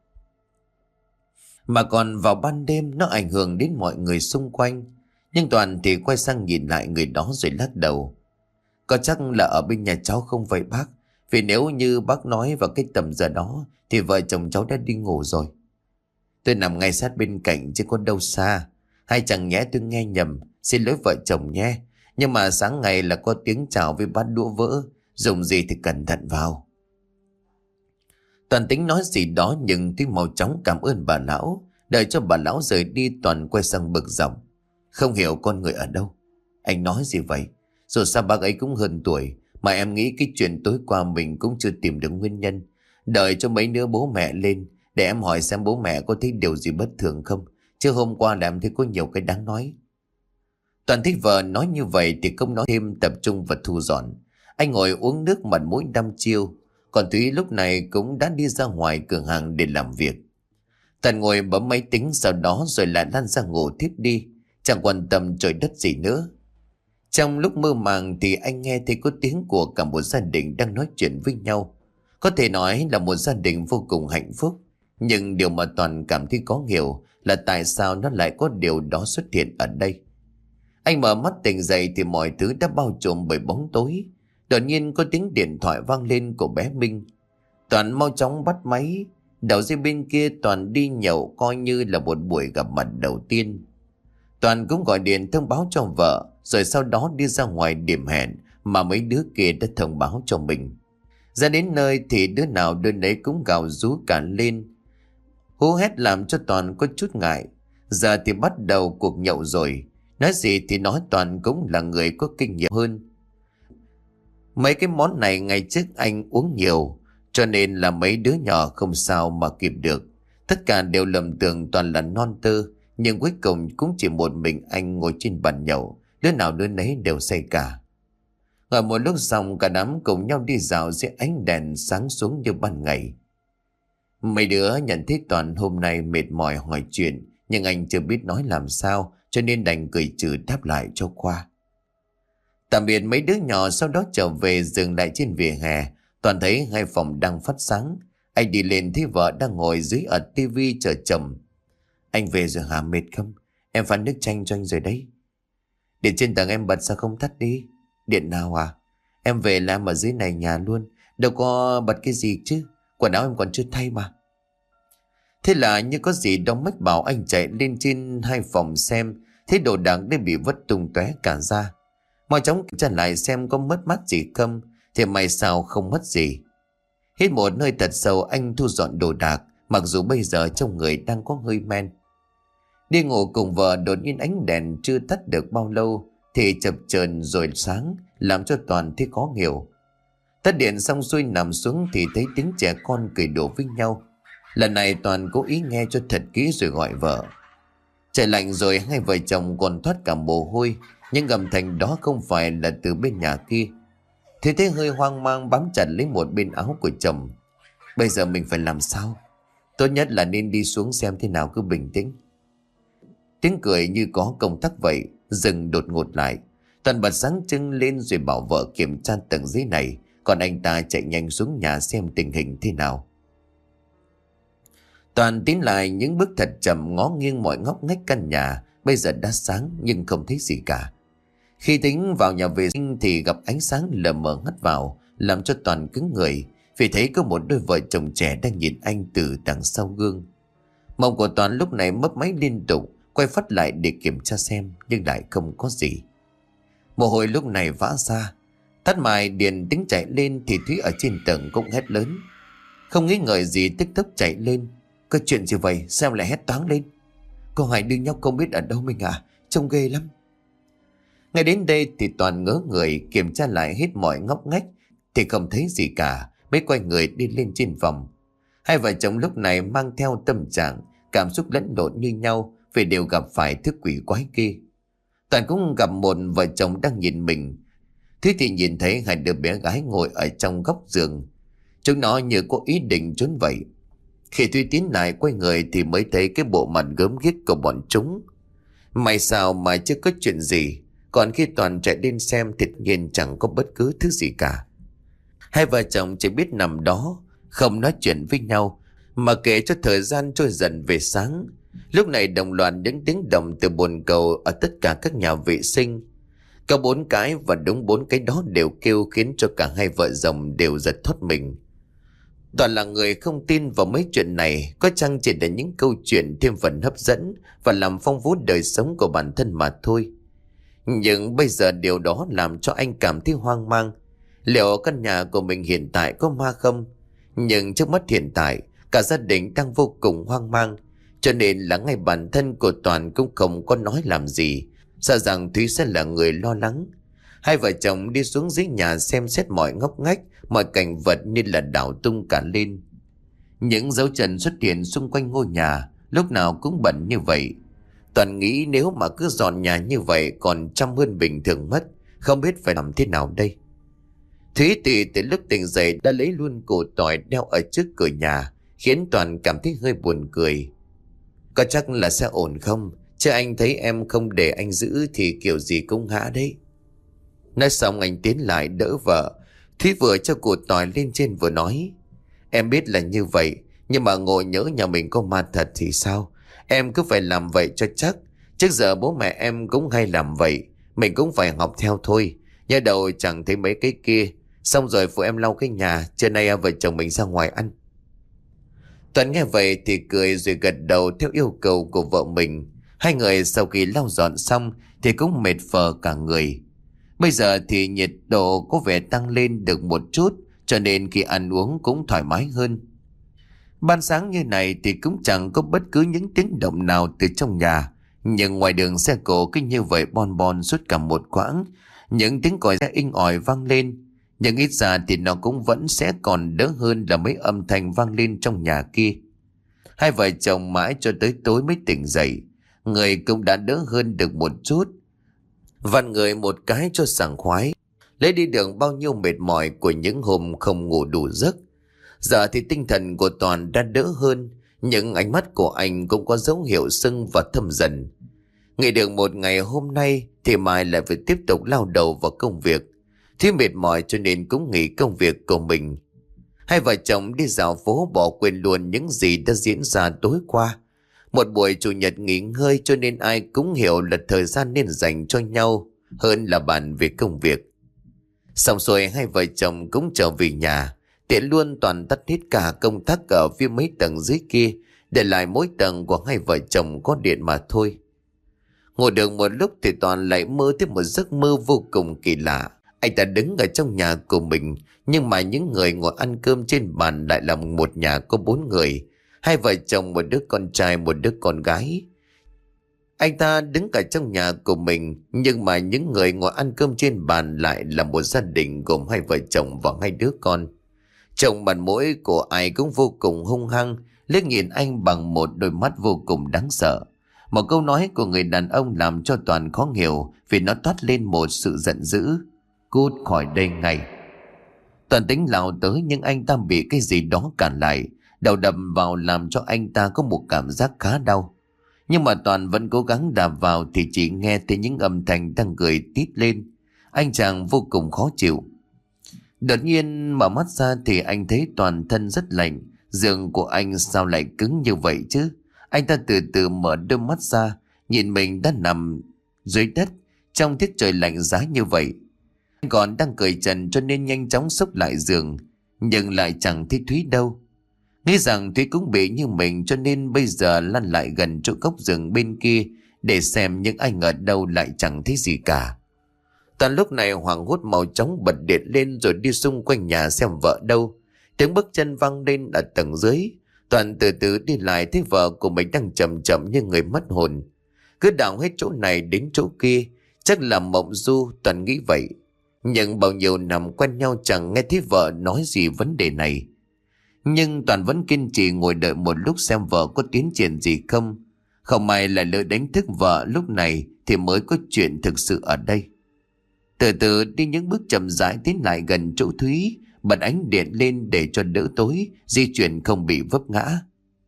Mà còn vào ban đêm nó ảnh hưởng đến mọi người xung quanh. Nhưng Toàn thì quay sang nhìn lại người đó rồi lắc đầu. Có chắc là ở bên nhà cháu không vậy bác? Vì nếu như bác nói vào cái tầm giờ đó thì vợ chồng cháu đã đi ngủ rồi. Tôi nằm ngay sát bên cạnh chứ có đâu xa. Hay chẳng nhẽ tôi nghe nhầm, xin lỗi vợ chồng nhé. Nhưng mà sáng ngày là có tiếng chào với bát đũa vỡ, dùng gì thì cẩn thận vào. Toàn tính nói gì đó nhưng tuy mau chóng cảm ơn bà lão. Đợi cho bà lão rời đi, Toàn quay sang bực dọc. Không hiểu con người ở đâu. Anh nói gì vậy? Dù sao bác ấy cũng hơn tuổi, mà em nghĩ cái chuyện tối qua mình cũng chưa tìm được nguyên nhân. Đợi cho mấy đứa bố mẹ lên để em hỏi xem bố mẹ có thấy điều gì bất thường không. Chứ hôm qua là em thấy có nhiều cái đáng nói. Toàn thấy vợ nói như vậy thì không nói thêm, tập trung và thu dọn. Anh ngồi uống nước mặt mũi đăm chiêu. Còn Thúy lúc này cũng đã đi ra ngoài cửa hàng để làm việc. Toàn ngồi bấm máy tính, sau đó rồi lại lăn ra ngủ thiếp đi, chẳng quan tâm trời đất gì nữa. Trong lúc mơ màng thì anh nghe thấy có tiếng của cả một gia đình đang nói chuyện với nhau. Có thể nói là một gia đình vô cùng hạnh phúc. Nhưng điều mà Toàn cảm thấy khó hiểu là tại sao nó lại có điều đó xuất hiện ở đây. Anh mở mắt tỉnh dậy thì mọi thứ đã bao trùm bởi bóng tối. Đột nhiên có tiếng điện thoại vang lên của bé Minh. Toàn mau chóng bắt máy. Đầu dây bên kia Toàn đi nhậu, coi như là một buổi gặp mặt đầu tiên. Toàn cũng gọi điện thông báo cho vợ, rồi sau đó đi ra ngoài điểm hẹn mà mấy đứa kia đã thông báo cho mình. Ra đến nơi thì đứa nào đứa nấy cũng gào rú cả lên, hú hét làm cho Toàn có chút ngại. Giờ thì bắt đầu cuộc nhậu rồi. Nói gì thì nói, Toàn cũng là người có kinh nghiệm hơn. Mấy cái món này ngày trước anh uống nhiều, cho nên là mấy đứa nhỏ không sao mà kịp được. Tất cả đều lầm tưởng Toàn là non tơ. Nhưng cuối cùng cũng chỉ một mình anh ngồi trên bàn nhậu, đứa nào đứa nấy đều say cả. Ngồi một lúc xong, cả đám cùng nhau đi dạo dưới ánh đèn sáng xuống như ban ngày. Mấy đứa nhận thấy Toàn hôm nay mệt mỏi hỏi chuyện, nhưng anh chưa biết nói làm sao, cho nên đành cười trừ đáp lại cho qua. Tạm biệt mấy đứa nhỏ, sau đó trở về dừng lại trên vỉa hè. Toàn thấy hai phòng đang phát sáng. Anh đi lên thấy vợ đang ngồi dưới ở tivi chờ chồng. Anh về rồi hả, mệt không? Em pha nước chanh cho anh rồi đấy. Điện trên tầng em bật sao không tắt đi? Điện nào à? Em về làm ở dưới này nhà luôn, đâu có bật cái gì chứ. Quần áo em còn chưa thay mà. Thế là như có gì đó mách bảo anh chạy lên trên hai phòng xem. Thấy đồ đạc đã bị vứt tung tóe cả ra. Mau chóng kiểm tra lại xem có mất mát gì không. Thì may sao không mất gì. Hít một hơi thật sâu, anh thu dọn đồ đạc, mặc dù bây giờ trong người đang có hơi men. Đi ngủ cùng vợ, đột nhiên ánh đèn chưa tắt được bao lâu thì chập chờn rồi sáng, làm cho Toàn thấy khó hiểu. Tắt điện xong xuôi nằm xuống thì thấy tiếng trẻ con cười đùa với nhau. Lần này Toàn cố ý nghe cho thật kỹ rồi gọi vợ. Trời lạnh rồi, hai vợ chồng còn thoát cả mồ hôi, nhưng âm thanh đó không phải là từ bên nhà kia. Thế thế hơi hoang mang bám chặt lấy một bên áo của chồng. Bây giờ mình phải làm sao? Tốt nhất là nên đi xuống xem thế nào, cứ bình tĩnh. Tiếng cười như có công tắc vậy dừng đột ngột lại. Toàn bật sáng trưng lên rồi bảo vợ kiểm tra tầng dưới này, còn anh ta chạy nhanh xuống nhà xem tình hình thế nào. Toàn tiến lại những bước thật chậm, ngó nghiêng mọi ngóc ngách căn nhà. Bây giờ đã sáng nhưng không thấy gì cả. Khi tính vào nhà vệ sinh thì gặp ánh sáng lờ mờ hắt vào, làm cho Toàn cứng người, vì thấy có một đôi vợ chồng trẻ đang nhìn anh từ đằng sau gương. Mông của Toàn lúc này mấp máy liên tục, quay phát lại để kiểm tra xem, nhưng lại không có gì. Mồ hôi lúc này vã ra, tắt mài điện tính chạy lên thì Thúy ở trên tầng cũng hét lớn. Không nghĩ ngợi gì tức tốc chạy lên. Có chuyện gì vậy, sao lại hét toáng lên? Cô Hải đứa nhóc không biết ở đâu mình à, trông ghê lắm. Ngay đến đây thì Toàn ngớ người, kiểm tra lại hết mọi ngóc ngách thì không thấy gì cả, mới quay người đi lên trên phòng. Hai vợ chồng lúc này mang theo tâm trạng cảm xúc lẫn lộn như nhau, vì đều gặp phải thứ quỷ quái kia. Toàn cũng gặp một vợ chồng đang nhìn mình. Thế thì nhìn thấy hai đứa bé gái ngồi ở trong góc giường. Chúng nó như có ý định trốn vậy. Khi Thúy tiến lại quay người thì mới thấy cái bộ mặt gớm ghiếc của bọn chúng. May sao mà chưa có chuyện gì. Còn khi Toàn chạy lên xem thì nhiên chẳng có bất cứ thứ gì cả. Hai vợ chồng chỉ biết nằm đó, không nói chuyện với nhau, mà kể cho thời gian trôi dần về sáng. Lúc này đồng loạt những tiếng động từ bồn cầu ở tất cả các nhà vệ sinh. Có bốn cái và đúng bốn cái đó đều kêu, khiến cho cả hai vợ chồng đều giật thoát mình. Toàn là người không tin vào mấy chuyện này, có chăng chỉ là những câu chuyện thêm phần hấp dẫn và làm phong phú đời sống của bản thân mà thôi. Nhưng bây giờ điều đó làm cho anh cảm thấy hoang mang. Liệu căn nhà của mình hiện tại có ma không? Nhưng trước mắt hiện tại, cả gia đình đang vô cùng hoang mang, cho nên là ngay bản thân của Toàn cũng không có nói làm gì, sợ rằng Thúy sẽ là người lo lắng. Hai vợ chồng đi xuống dưới nhà xem xét mọi ngóc ngách, mọi cảnh vật như là đảo tung cả lên. Những dấu chân xuất hiện xung quanh ngôi nhà, lúc nào cũng bẩn như vậy. Toàn nghĩ nếu mà cứ dọn nhà như vậy còn chăm hơn bình thường mất, không biết phải làm thế nào đây. Thúy thì từ lúc tỉnh dậy đã lấy luôn củ tỏi đeo ở trước cửa nhà, khiến Toàn cảm thấy hơi buồn cười. Có chắc là sẽ ổn không? Chứ anh thấy em không để anh giữ thì kiểu gì cũng ngã đấy. Nói xong anh tiến lại đỡ vợ. Thúy vừa cho củ tỏi lên trên vừa nói. Em biết là như vậy, nhưng mà ngộ nhỡ nhà mình có ma thật thì sao? Em cứ phải làm vậy cho chắc. Trước giờ bố mẹ em cũng hay làm vậy, mình cũng phải học theo thôi. Nhớ đầu chẳng thấy mấy cái kia. Xong rồi phụ em lau cái nhà, trưa nay vợ chồng mình ra ngoài ăn. Tuấn nghe vậy thì cười rồi gật đầu theo yêu cầu của vợ mình. Hai người sau khi lau dọn xong thì cũng mệt phờ cả người. Bây giờ thì nhiệt độ có vẻ tăng lên được một chút, cho nên khi ăn uống cũng thoải mái hơn. Ban sáng như này thì cũng chẳng có bất cứ những tiếng động nào từ trong nhà. Nhưng ngoài đường xe cộ cứ như vậy bon bon suốt cả một quãng. Những tiếng còi xe inh ỏi vang lên. Nhưng ít ra thì nó cũng vẫn sẽ còn đỡ hơn là mấy âm thanh vang lên trong nhà kia. Hai vợ chồng mãi cho tới tối mới tỉnh dậy. Người cũng đã đỡ hơn được một chút. Vặn người một cái cho sảng khoái, lấy đi được bao nhiêu mệt mỏi của những hôm không ngủ đủ giấc. Giờ thì tinh thần của Toàn đã đỡ hơn, nhưng ánh mắt của anh cũng có dấu hiệu sưng và thâm dần. Nghỉ được một ngày hôm nay thì mai lại phải tiếp tục lao đầu vào công việc. Thế mệt mỏi cho nên cũng nghỉ công việc của mình. Hai vợ chồng đi dạo phố bỏ quên luôn những gì đã diễn ra tối qua. Một buổi chủ nhật nghỉ ngơi cho nên ai cũng hiểu là thời gian nên dành cho nhau hơn là bàn về công việc. Xong rồi hai vợ chồng cũng trở về nhà, tiện luôn Toàn tắt hết cả công tắc ở phía mấy tầng dưới kia, để lại mỗi tầng của hai vợ chồng có điện mà thôi. Ngồi được một lúc thì Toàn lại mơ thấy một giấc mơ vô cùng kỳ lạ. Anh ta đứng ở trong nhà của mình, nhưng mà những người ngồi ăn cơm trên bàn lại là một nhà có bốn người. Hai vợ chồng, một đứa con trai, một đứa con gái. Anh ta đứng cả trong nhà của mình, nhưng mà những người ngồi ăn cơm trên bàn lại là một gia đình gồm hai vợ chồng và hai đứa con. Trông mặt mũi của ai cũng vô cùng hung hăng, liếc nhìn anh bằng một đôi mắt vô cùng đáng sợ. Một câu nói của người đàn ông làm cho Toàn khó hiểu, vì nó toát lên một sự giận dữ. Cút khỏi đây ngay. Toàn tính lao tới, nhưng anh ta bị cái gì đó cản lại. Đầu đập vào làm cho anh ta có một cảm giác khá đau. Nhưng mà Toàn vẫn cố gắng đạp vào thì chỉ nghe thấy những âm thanh đang cười tít lên. Anh chàng vô cùng khó chịu. Đột nhiên mở mắt ra thì anh thấy toàn thân rất lạnh, Giường của anh sao lại cứng như vậy chứ? Anh ta từ từ mở đôi mắt ra, nhìn mình đã nằm dưới đất trong tiết trời lạnh giá như vậy. Anh còn đang cởi trần cho nên nhanh chóng xốc lại giường, nhưng lại chẳng thấy Thúy đâu. Nghĩ rằng Thúy cũng bị như mình cho nên bây giờ lăn lại gần chỗ góc giường bên kia để xem, những anh ở đâu lại chẳng thấy gì cả. Toàn lúc này hoảng hốt mau chóng bật điện lên rồi đi xung quanh nhà xem vợ đâu. Tiếng bước chân vang lên ở tầng dưới. Toàn từ từ đi lại thấy vợ của mình đang chậm chậm như người mất hồn, cứ đảo hết chỗ này đến chỗ kia, chắc là mộng du. Toàn nghĩ vậy, nhưng bao nhiêu năm quen nhau chẳng nghe thấy vợ nói gì vấn đề này. Nhưng Toàn vẫn kiên trì ngồi đợi một lúc xem vợ có tiến triển gì không. Không may lại lỡ đánh thức vợ lúc này thì mới có chuyện thực sự ở đây. Từ từ đi những bước chậm rãi tiến lại gần chỗ Thúy, bật ánh điện lên để cho đỡ tối, di chuyển không bị vấp ngã.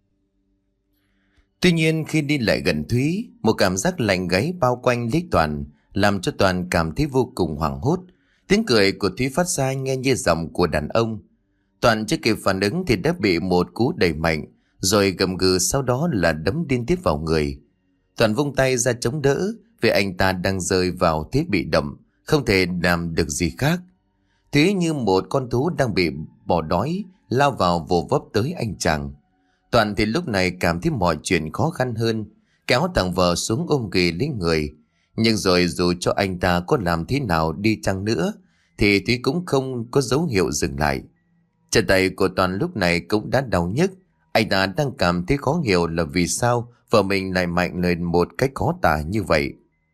Tuy nhiên khi đi lại gần Thúy, một cảm giác lạnh gáy bao quanh lấy Toàn, làm cho Toàn cảm thấy vô cùng hoảng hốt. Tiếng cười của Thúy phát ra nghe như giọng của đàn ông. Toàn chưa kịp phản ứng thì đã bị một cú đẩy mạnh, rồi gầm gừ, sau đó là đấm liên tiếp vào người. Toàn vung tay ra chống đỡ, vì anh ta đang rơi vào thế bị động, không thể làm được gì khác. Thúy như một con thú đang bị bỏ đói, lao vào vồ vấp tới anh chàng. Toàn thì lúc này cảm thấy mọi chuyện khó khăn hơn, kéo thằng vợ xuống ôm ghì lấy người. Nhưng rồi dù cho anh ta có làm thế nào đi chăng nữa, thì Thúy cũng không có dấu hiệu dừng lại. Chân tay của Toàn lúc này cũng đã đau nhức. Anh ta đang cảm thấy khó hiểu là vì sao vợ mình lại mạnh lên một cách khó tả như vậy.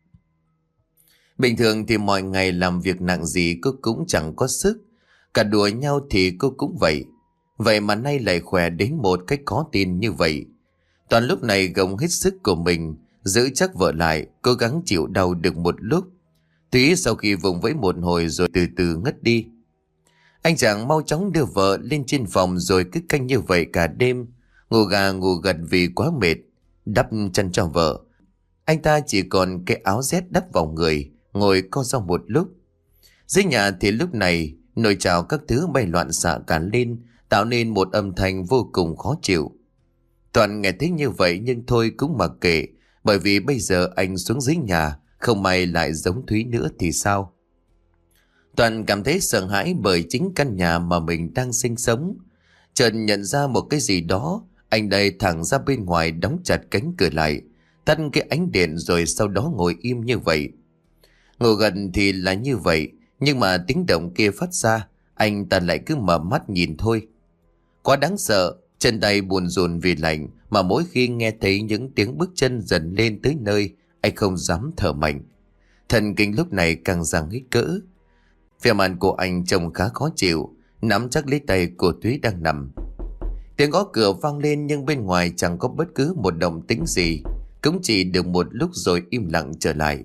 Bình thường thì mọi ngày làm việc nặng gì cô cũng chẳng có sức, cả đùa nhau thì cô cũng vậy. Vậy mà nay lại khỏe đến một cách khó tin như vậy. Toàn lúc này gồng hết sức của mình, giữ chắc vợ lại, cố gắng chịu đau được một lúc. Thúy sau khi vùng vẫy một hồi rồi từ từ ngất đi. Anh chàng mau chóng đưa vợ lên trên phòng rồi cứ canh như vậy cả đêm, ngủ gà ngủ gật vì quá mệt. Đắp chăn cho vợ, anh ta chỉ còn cái áo rét đắp vào người, ngồi co ro một lúc. Dưới nhà thì lúc này nồi chảo các thứ bay loạn xạ cả lên, tạo nên một âm thanh vô cùng khó chịu. Toàn nghe thấy như vậy nhưng thôi cũng mặc kệ, bởi vì bây giờ anh xuống dưới nhà, không may lại giống Thúy nữa thì sao? Toàn cảm thấy sợ hãi bởi chính căn nhà mà mình đang sinh sống. Chợt nhận ra một cái gì đó, anh đẩy thẳng ra bên ngoài, đóng chặt cánh cửa lại, tắt cái ánh điện rồi sau đó ngồi im như vậy. Ngồi gần thì là như vậy, nhưng mà tiếng động kia phát ra, anh ta lại cứ mở mắt nhìn thôi. Quá đáng sợ, chân tay buồn rùn vì lạnh, mà mỗi khi nghe thấy những tiếng bước chân dần lên tới nơi, anh không dám thở mạnh. Thần kinh lúc này càng giằng hết cỡ. Vẻ mặt của anh trông khá khó chịu, nắm chắc lấy tay của Thúy đang nằm. Tiếng gõ cửa vang lên nhưng bên ngoài chẳng có bất cứ một động tĩnh gì, cũng chỉ được một lúc rồi im lặng trở lại.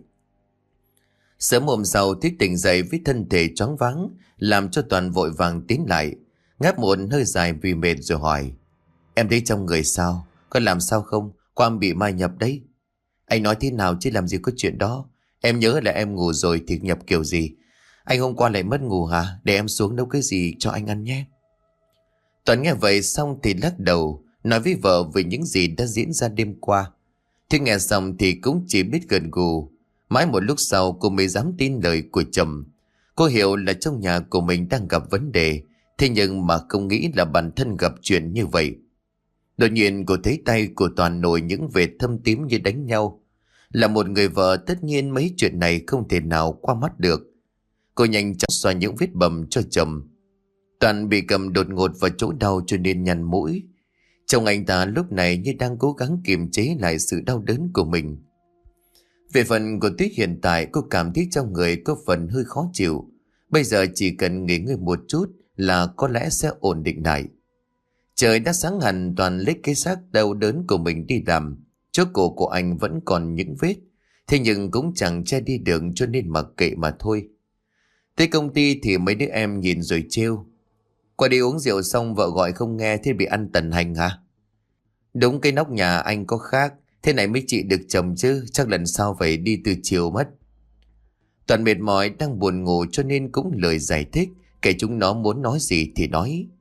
Sớm hôm sau Thúy tỉnh dậy với thân thể choáng váng, làm cho Toàn vội vàng tiến lại, ngáp một hơi dài vì mệt rồi hỏi: "Em thấy trong người sao? Có làm sao không? Quang bị mai nhập đấy." "Anh nói thế nào chứ làm gì có chuyện đó. Em nhớ là em ngủ rồi thì nhập kiểu gì? Anh hôm qua lại mất ngủ hả? Để em xuống nấu cái gì cho anh ăn nhé." Toàn nghe vậy xong thì lắc đầu, nói với vợ về những gì đã diễn ra đêm qua. Thúy nghe xong thì cũng chỉ biết gật gù. Mãi một lúc sau cô mới dám tin lời của chồng. Cô hiểu là trong nhà của mình đang gặp vấn đề, thế nhưng mà không nghĩ là bản thân gặp chuyện như vậy. Đột nhiên cô thấy tay của Toàn nổi những vệt thâm tím như đánh nhau. Là một người vợ tất nhiên mấy chuyện này không thể nào qua mắt được. Cô nhanh chóng xoa những vết bầm cho chồng. Toàn bị cầm đột ngột vào chỗ đau cho nên nhăn mũi. Chồng anh ta lúc này như đang cố gắng kiềm chế lại sự đau đớn của mình. Về phần của Tuyết hiện tại, cô cảm thấy trong người có phần hơi khó chịu. Bây giờ chỉ cần nghỉ ngơi một chút là có lẽ sẽ ổn định lại. Trời đã sáng hẳn, Toàn lấy cái xác đau đớn của mình đi làm. Chỗ cổ của anh vẫn còn những vết, thế nhưng cũng chẳng che đi được cho nên mặc kệ mà thôi. Tới công ty thì mấy đứa em nhìn rồi trêu: "Qua đi uống rượu xong vợ gọi không nghe thế bị ăn tần hành hả?" "Đúng, cái nóc nhà anh có khác, thế này mới chị được chồng chứ, chắc lần sau phải đi từ chiều mất." Toàn mệt mỏi đang buồn ngủ cho nên cũng lười giải thích, kể chúng nó muốn nói gì thì nói.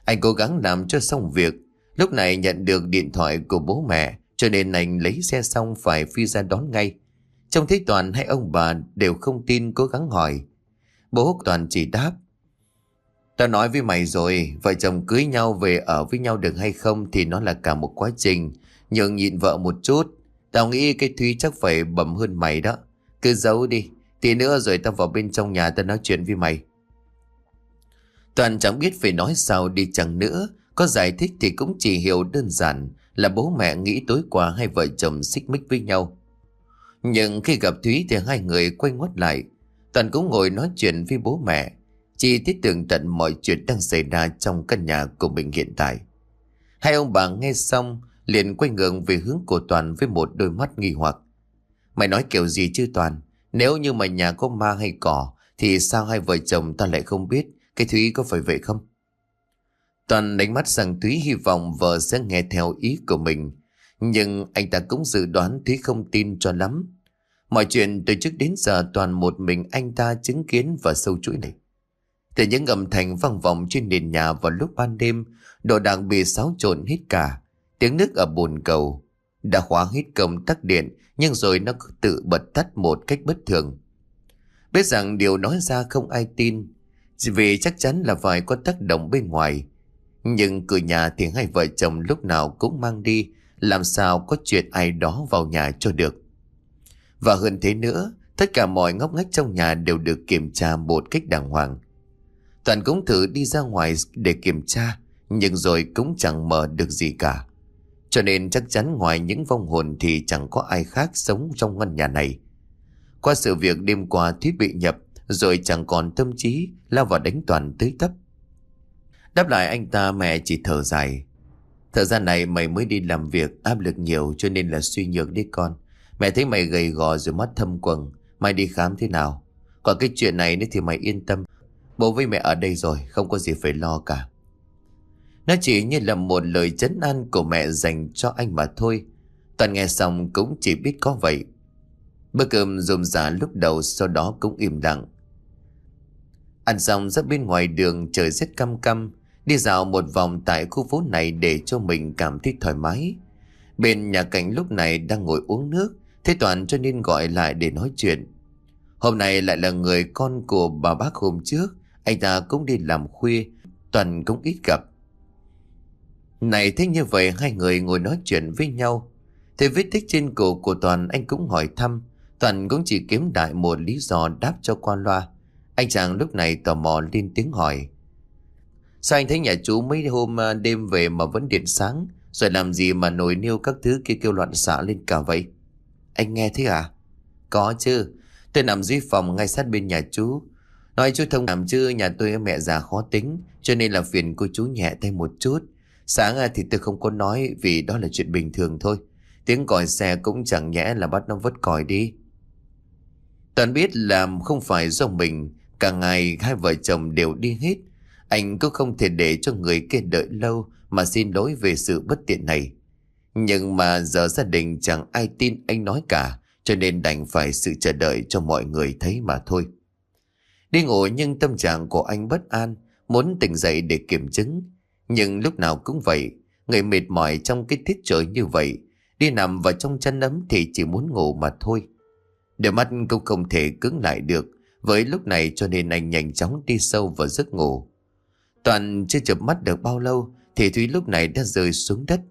Anh cố gắng làm cho xong việc. Lúc này nhận được điện thoại của bố mẹ, cho nên anh lấy xe xong phải phi ra đón ngay. Trông thấy Toàn hay ông bà đều không tin, cố gắng hỏi. Bố Toàn chỉ đáp: tao nói với mày rồi, vợ chồng cưới nhau về ở với nhau được hay không thì nó là cả một quá trình. Nhường nhịn vợ một chút. Tao nghĩ cái Thúy chắc phải bẩm hơn mày đó. Cứ giấu đi, tí nữa rồi tao vào bên trong nhà tao nói chuyện với mày. Toàn chẳng biết phải nói sao đi chăng nữa. Có giải thích thì cũng chỉ hiểu đơn giản là bố mẹ nghĩ tối qua hai vợ chồng xích mích với nhau. Nhưng khi gặp Thúy thì hai người quay ngoắt lại. Toàn cũng ngồi nói chuyện với bố mẹ, chi tiết tường tận mọi chuyện đang xảy ra trong căn nhà của mình hiện tại. Hai ông bà nghe xong liền quay ngược về hướng của Toàn với một đôi mắt nghi hoặc. Mày nói kiểu gì chứ Toàn? Nếu như mà nhà có ma hay cỏ thì sao hai vợ chồng ta lại không biết? Cái Thúy có phải vậy không? Toàn đánh mắt sang Thúy, hy vọng vợ sẽ nghe theo ý của mình. Nhưng anh ta cũng dự đoán Thúy không tin cho lắm. Mọi chuyện từ trước đến giờ toàn một mình anh ta chứng kiến và sâu chuỗi này. Từ những âm thanh vang vọng trên nền nhà vào lúc ban đêm, đồ đạc bị xáo trộn hết cả. Tiếng nước ở bồn cầu đã khóa hết công tắc điện, nhưng rồi nó cứ tự bật tắt một cách bất thường. Biết rằng điều nói ra không ai tin, vì chắc chắn là phải có tác động bên ngoài. Nhưng cửa nhà thì hai vợ chồng lúc nào cũng mang đi, làm sao có chuyện ai đó vào nhà cho được. Và hơn thế nữa, tất cả mọi ngóc ngách trong nhà đều được kiểm tra một cách đàng hoàng. Toàn cũng thử đi ra ngoài để kiểm tra, nhưng rồi cũng chẳng mở được gì cả. Cho nên chắc chắn ngoài những vong hồn thì chẳng có ai khác sống trong ngôi nhà này. Qua sự việc đêm qua Thúy bị nhập, rồi chẳng còn tâm trí lao vào đánh Toàn tới tấp. Đáp lại anh ta, mẹ chỉ thở dài. Thời gian này mày mới đi làm việc, áp lực nhiều cho nên là suy nhược đấy con. Mẹ thấy mày gầy gò rồi mắt thâm quầng, mày đi khám thế nào? Còn cái chuyện này thì mày yên tâm, bố với mẹ ở đây rồi, không có gì phải lo cả. Nó chỉ như là một lời trấn an của mẹ dành cho anh mà thôi. Toàn nghe xong cũng chỉ biết có vậy. Bữa cơm rôm rả lúc đầu sau đó cũng im lặng. Ăn xong ra bên ngoài đường, trời rất căm căm. Đi dạo một vòng tại khu phố này để cho mình cảm thấy thoải mái. Bên nhà cảnh lúc này đang ngồi uống nước, thế Toàn cho nên gọi lại để nói chuyện. Hôm nay lại là người con của bà bác hôm trước, anh ta cũng đi làm khuya, Toàn cũng ít gặp. Này thế như vậy hai người ngồi nói chuyện với nhau. Thế vết tích trên cổ của Toàn anh cũng hỏi thăm. Toàn cũng chỉ kiếm đại một lý do đáp cho qua loa. Anh chàng lúc này tò mò lên tiếng hỏi: sao anh thấy nhà chú mấy hôm đêm về mà vẫn điện sáng, rồi làm gì mà nồi niêu các thứ kia kêu loạn xạ lên cả vậy? Anh nghe thế à? Có chứ, tôi nằm dưới phòng ngay sát bên nhà chú. Nói chú thông cảm chứ nhà tôi mẹ già khó tính, cho nên là phiền cô chú nhẹ tay một chút. Sáng thì tôi không có nói vì đó là chuyện bình thường thôi. Tiếng còi xe cũng chẳng nhẽ là bắt nó vứt còi đi. Toàn biết là không phải do mình, cả ngày hai vợ chồng đều đi hết. Anh cũng không thể để cho người kia đợi lâu mà xin lỗi về sự bất tiện này. Nhưng mà giờ gia đình chẳng ai tin anh nói cả, cho nên đành phải sự chờ đợi cho mọi người thấy mà thôi. Đi ngủ nhưng tâm trạng của anh bất an, muốn tỉnh dậy để kiểm chứng. Nhưng lúc nào cũng vậy, người mệt mỏi trong cái tiết trời như vậy, đi nằm vào trong chăn ấm thì chỉ muốn ngủ mà thôi. Đôi mắt cũng không thể cứng lại được với lúc này, cho nên anh nhanh chóng đi sâu vào giấc ngủ. Toàn chưa chợp mắt được bao lâu thì Thúy lúc này đã rơi xuống đất.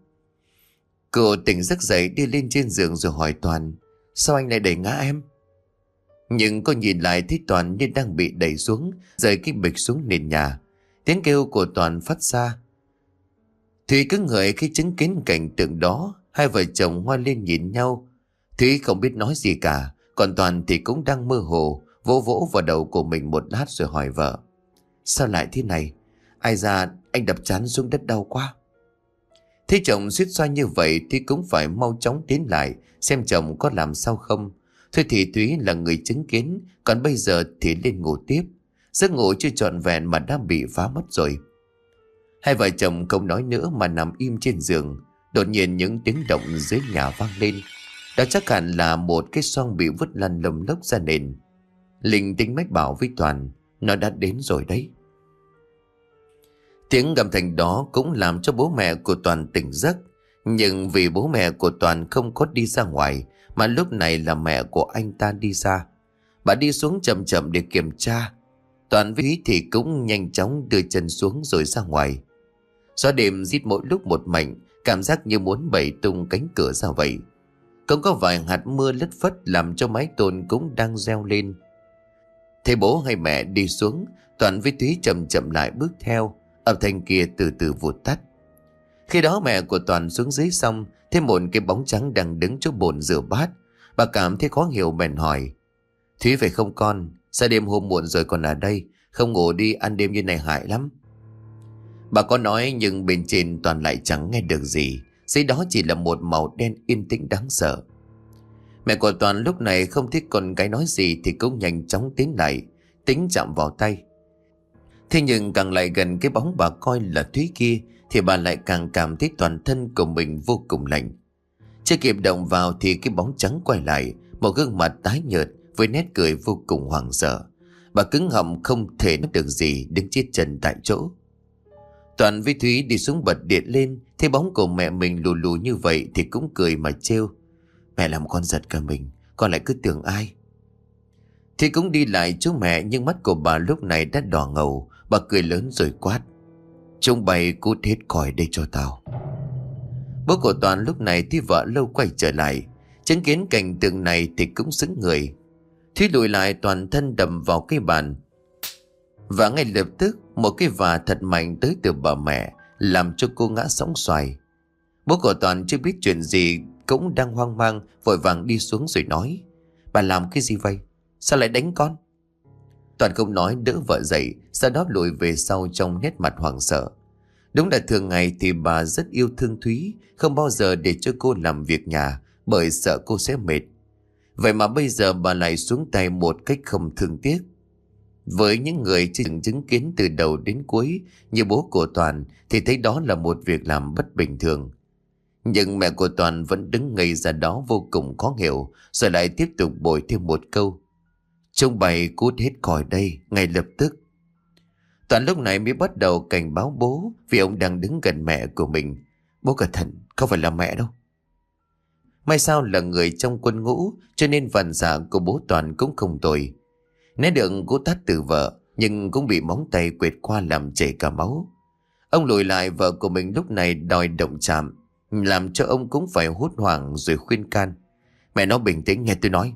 Cô tỉnh giấc dậy đi lên trên giường rồi hỏi Toàn: sao anh lại đẩy ngã em? Nhưng cô nhìn lại thấy Toàn như đang bị đẩy xuống, rơi cái bịch xuống nền nhà. Tiếng kêu của Toàn phát ra. Thúy cứ người khi chứng kiến cảnh tượng đó. Hai vợ chồng ngoan lên nhìn nhau. Thúy không biết nói gì cả, còn Toàn thì cũng đang mơ hồ, vỗ vỗ vào đầu của mình một lát rồi hỏi vợ: sao lại thế này? Ai ra anh đập trán xuống đất đau quá. Thấy chồng suýt xoa như vậy thì cũng phải mau chóng tiến lại xem chồng có làm sao không. Thôi thì Thúy là người chứng kiến, còn bây giờ thì lên ngủ tiếp. Giấc ngủ chưa trọn vẹn mà đã bị phá mất rồi. Hai vợ chồng không nói nữa mà nằm im trên giường. Đột nhiên những tiếng động dưới nhà vang lên. Đó chắc hẳn là một cái xoong bị vứt lăn lồng lốc ra nền. Linh tính mách bảo với Toàn: nó đã đến rồi đấy. Tiếng gầm thành đó cũng làm cho bố mẹ của Toàn tỉnh giấc. Nhưng vì bố mẹ của Toàn không có đi ra ngoài, mà lúc này là mẹ của anh ta đi ra. Bà đi xuống chậm chậm để kiểm tra. Toàn với Thúy thì cũng nhanh chóng đưa chân xuống rồi ra ngoài. Gió đêm rít mỗi lúc một mạnh, cảm giác như muốn bẩy tung cánh cửa ra vậy. Cũng có vài hạt mưa lất phất làm cho mái tôn cũng đang reo lên. Thấy bố hay mẹ đi xuống, Toàn với Thúy chậm chậm lại bước theo. Âm thanh kia từ từ vụt tắt. Khi đó mẹ của Toàn xuống dưới xong, thấy một cái bóng trắng đang đứng chỗ bồn rửa bát. Bà cảm thấy khó hiểu bèn hỏi: Thúy phải không con? Sao đêm hôm muộn rồi còn ở đây? Không ngủ đi, ăn đêm như này hại lắm. Bà có nói nhưng bên trên Toàn lại chẳng nghe được gì. Dưới đó chỉ là một màu đen yên tĩnh đáng sợ. Mẹ của Toàn lúc này không thích con gái nói gì thì cũng nhanh chóng tiến lại, tính chạm vào tay. Thế nhưng càng lại gần cái bóng bà coi là Thúy kia thì bà lại càng cảm thấy toàn thân của mình vô cùng lạnh. Chưa kịp động vào thì cái bóng trắng quay lại, một gương mặt tái nhợt với nét cười vô cùng hoảng sợ. Bà cứng họng không thể nói được gì, đứng chết chân tại chỗ. Toàn với Thúy đi xuống bật điện lên, thấy bóng của mẹ mình lù lù như vậy thì cũng cười mà trêu: Mẹ làm con giật cả mình, con lại cứ tưởng ai. Thì cũng đi lại chỗ mẹ, nhưng mắt của bà lúc này đã đỏ ngầu. Bà cười lớn rồi quát: Chúng bay cút hết khỏi đây cho tao. Bố của Toàn lúc này thấy vợ lâu quay trở lại, chứng kiến cảnh tượng này thì cũng sững người. Thúy lùi lại toàn thân đầm vào cái bàn, và ngay lập tức một cái vả thật mạnh tới từ bà mẹ làm cho cô ngã sóng xoài. Bố của Toàn chưa biết chuyện gì cũng đang hoang mang, vội vàng đi xuống rồi nói: Bà làm cái gì vậy? Sao lại đánh con? Toàn không nói, đỡ vợ dậy, sau đó lùi về sau trong nét mặt hoảng sợ. Đúng là thường ngày thì bà rất yêu thương Thúy, không bao giờ để cho cô làm việc nhà bởi sợ cô sẽ mệt. Vậy mà bây giờ bà lại xuống tay một cách không thương tiếc. Với những người chưa từng chứng kiến từ đầu đến cuối như bố của Toàn thì thấy đó là một việc làm bất bình thường. Nhưng mẹ của Toàn vẫn đứng ngây ra đó vô cùng khó hiểu, rồi lại tiếp tục bồi thêm một câu: Chúng bày cút hết khỏi đây ngay lập tức. Toàn lúc này mới bắt đầu cảnh báo bố, vì ông đang đứng gần mẹ của mình. Bố cẩn thận, không phải là mẹ đâu. May sao là người trong quân ngũ, cho nên vằn dạ của bố Toàn cũng không tồi. Né được cú tát từ vợ, nhưng cũng bị móng tay quệt qua làm chảy cả máu. Ông lùi lại, vợ của mình lúc này đòi động chạm, làm cho ông cũng phải hốt hoảng rồi khuyên can: Mẹ nó bình tĩnh nghe tôi nói.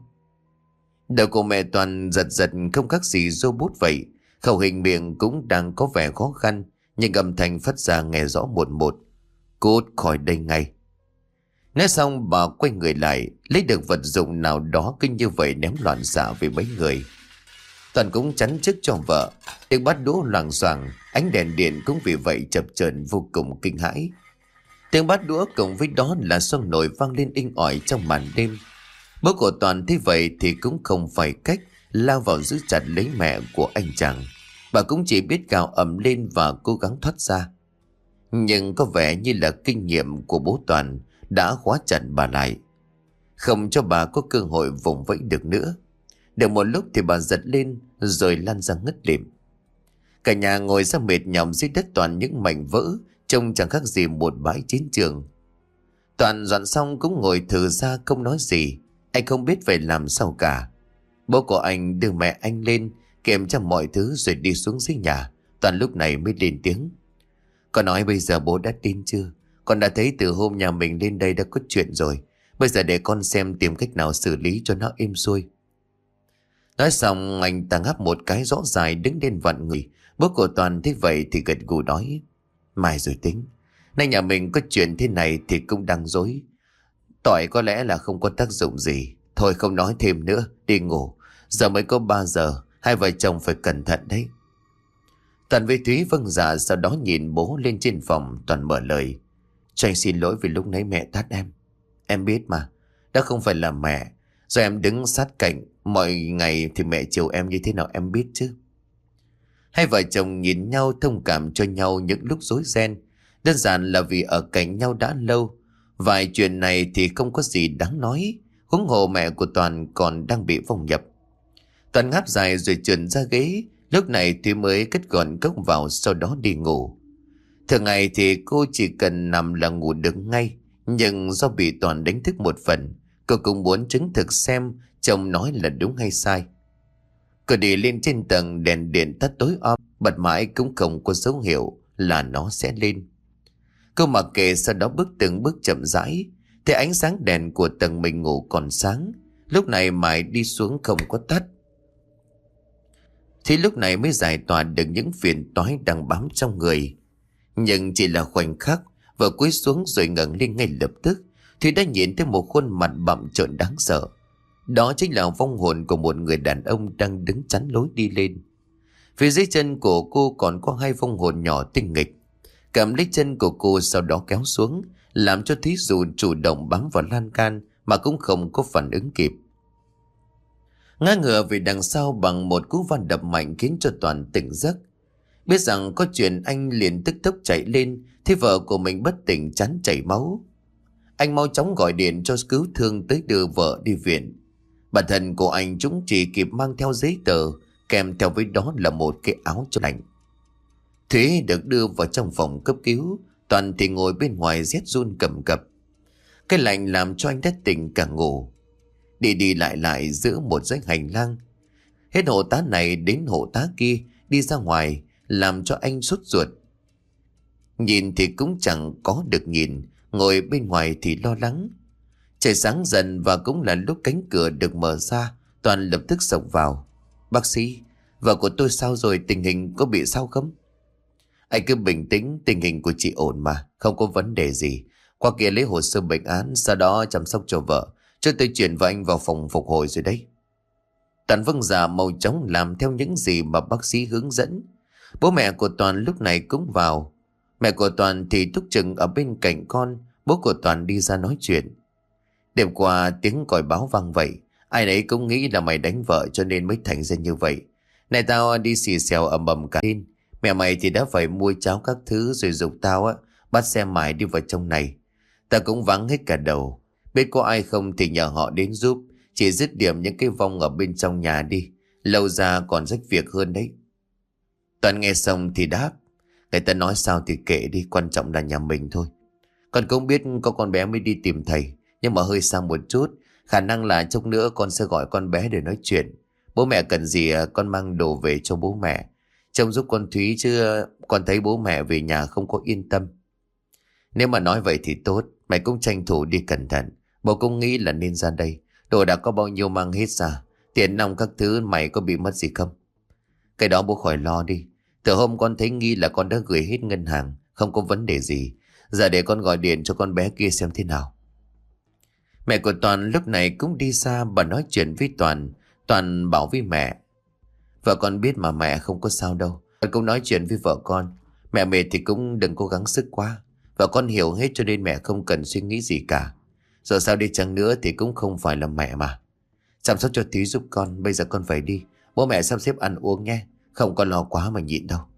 Đầu của mẹ Toàn giật giật không khác gì robot vậy. Khẩu hình miệng cũng đang có vẻ khó khăn, nhưng âm thanh phát ra nghe rõ một một: Cút khỏi đây ngay. Nói xong bà quay người lại, lấy được vật dụng nào đó kinh như vậy ném loạn xạ về mấy người. Toàn cũng chắn trước cho vợ. Tiếng bát đũa loảng xoảng, ánh đèn điện cũng vì vậy chập chờn vô cùng kinh hãi. Tiếng bát đũa cùng với đó là xoong nồi vang lên inh ỏi trong màn đêm. Bố của Toàn thấy vậy thì cũng không phải cách, lao vào giữ chặt lấy mẹ của anh chàng. Bà cũng chỉ biết gào ầm lên và cố gắng thoát ra. Nhưng có vẻ như là kinh nghiệm của bố Toàn đã khóa chặt bà lại, không cho bà có cơ hội vùng vẫy được nữa. Được một lúc thì bà giật lên rồi lăn ra ngất lịm. Cả nhà ngồi ra mệt nhọc dưới đất toàn những mảnh vỡ, trông chẳng khác gì một bãi chiến trường. Toàn dọn xong cũng ngồi thừ ra không nói gì. Anh không biết phải làm sao cả. Bố của anh đưa mẹ anh lên kiểm tra mọi thứ rồi đi xuống dưới nhà. Toàn lúc này mới lên tiếng: Con nói bây giờ bố đã tin chưa? Con đã thấy từ hôm nhà mình lên đây đã có chuyện rồi. Bây giờ để con xem tìm cách nào xử lý cho nó êm xuôi. Nói xong anh ta ngáp một cái rõ dài đứng lên vặn người. Bố của Toàn thấy vậy thì gật gù nói: Mai rồi tính. Nay nhà mình có chuyện thế này thì cũng đang dối. Tỏi có lẽ là không có tác dụng gì. Thôi không nói thêm nữa, đi ngủ. Giờ mới có ba giờ, hai vợ chồng phải cẩn thận đấy. Toàn với Thúy vâng dạ, sau đó nhìn bố lên trên phòng. Toàn mở lời: Cho anh xin lỗi vì lúc nãy mẹ tát em. Em biết mà, đó không phải là mẹ. Rồi em đứng sát cạnh mọi ngày thì mẹ chiều em như thế nào em biết chứ. Hai vợ chồng nhìn nhau thông cảm cho nhau những lúc rối ren. Đơn giản là vì ở cạnh nhau đã lâu. Vài chuyện này thì không có gì đáng nói. Huống hồ mẹ của Toàn còn đang bị vong nhập. Toàn ngáp dài rồi trườn ra ghế. Lúc này Thúy mới cất gọn cốc vào, sau đó đi ngủ. Thường ngày thì cô chỉ cần nằm là ngủ được ngay. Nhưng do bị Toàn đánh thức một phần, cô cũng muốn chứng thực xem chồng nói là đúng hay sai. Cô đi lên trên tầng, đèn điện tắt tối om, bật mãi cũng không có dấu hiệu là nó sẽ lên. Cô mặc kệ, sau đó bước từng bước chậm rãi. Thì ánh sáng đèn của tầng mình ngủ còn sáng, lúc này mãi đi xuống không có tắt. Thì lúc này mới giải tỏa được những phiền toái đang bám trong người. Nhưng chỉ là khoảnh khắc, vừa cúi xuống rồi ngẩng lên ngay lập tức thì đã nhìn thấy một khuôn mặt bặm trợn đáng sợ. Đó chính là vong hồn của một người đàn ông đang đứng chắn lối đi lên. Phía dưới chân của cô còn có hai vong hồn nhỏ tinh nghịch, cầm lấy chân của cô sau đó kéo xuống, làm cho thí dụ chủ động bám vào lan can mà cũng không có phản ứng kịp. Ngã ngửa về đằng sau bằng một cú va đập mạnh khiến cho Toàn tỉnh giấc. Biết rằng có chuyện, anh liền tức tốc chạy lên, thì vợ của mình bất tỉnh chán chảy máu. Anh mau chóng gọi điện cho cứu thương tới đưa vợ đi viện. Bản thân của anh chúng chỉ kịp mang theo giấy tờ, kèm theo với đó là một cái áo cho lạnh. Thúy được đưa vào trong phòng cấp cứu, Toàn thì ngồi bên ngoài rét run cầm cập. Cái lạnh làm cho anh đã tỉnh cả ngủ. Đi đi lại lại giữa một dãy hành lang, hết hộ tá này đến hộ tá kia đi ra ngoài, làm cho anh sốt ruột. Nhìn thì cũng chẳng có được nhìn, ngồi bên ngoài thì lo lắng. Trời sáng dần và cũng là lúc cánh cửa được mở ra. Toàn lập tức xộc vào. Bác sĩ, vợ của tôi sao rồi, tình hình có bị sao không? Anh cứ bình tĩnh, tình hình của chị ổn mà, không có vấn đề gì. Qua kia lấy hồ sơ bệnh án, sau đó chăm sóc cho vợ, cho tôi chuyển vào anh vào phòng phục hồi rồi đấy. Toàn vâng dạ mau chóng làm theo những gì mà bác sĩ hướng dẫn. Bố mẹ của Toàn lúc này cũng vào. Mẹ của Toàn thì túc chừng ở bên cạnh con. Bố của Toàn đi ra nói chuyện. Đêm qua tiếng còi báo vang vậy, ai nấy cũng nghĩ là mày đánh vợ cho nên mới thành ra như vậy. Này tao đi xì xèo ầm ầm cả lên. Mẹ mày thì đã phải mua cháo các thứ rồi giục tao á bắt xe mải đi vào trong này. Tao cũng vắng hết cả đầu. Biết có ai không thì nhờ họ đến giúp. Chỉ dứt điểm những cái vong ở bên trong nhà đi, lâu ra còn rách việc hơn đấy. Toàn nghe xong thì đáp. Người ta nói sao thì kệ đi, quan trọng là nhà mình thôi. Con cũng biết có con bé mới đi tìm thầy, nhưng mà hơi xa một chút. Khả năng là chốc nữa con sẽ gọi con bé để nói chuyện. Bố mẹ cần gì con mang đồ về cho bố mẹ. Trông giúp con Thúy chứ con thấy bố mẹ về nhà không có yên tâm. Nếu mà nói vậy thì tốt, mày cũng tranh thủ đi cẩn thận. Bố cũng nghĩ là nên ra đây. Đồ đã có bao nhiêu mang hết ra. Tiền nong các thứ mày có bị mất gì không? Cái đó bố khỏi lo đi. Từ hôm con thấy nghi là con đã gửi hết ngân hàng, không có vấn đề gì. Giờ để con gọi điện cho con bé kia xem thế nào. Mẹ của Toàn lúc này cũng đi xa, bà nói chuyện với Toàn. Toàn bảo với mẹ. Vợ con biết mà mẹ không có sao đâu. Con cũng nói chuyện với vợ con. Mẹ mệt thì cũng đừng cố gắng sức quá. Vợ con hiểu hết cho nên mẹ không cần suy nghĩ gì cả. Rồi sao đi chăng nữa thì cũng không phải là mẹ mà. Chăm sóc cho Thúy giúp con. Bây giờ con phải đi. Bố mẹ sắp xếp ăn uống nhé. Không có lo quá mà nhịn đâu.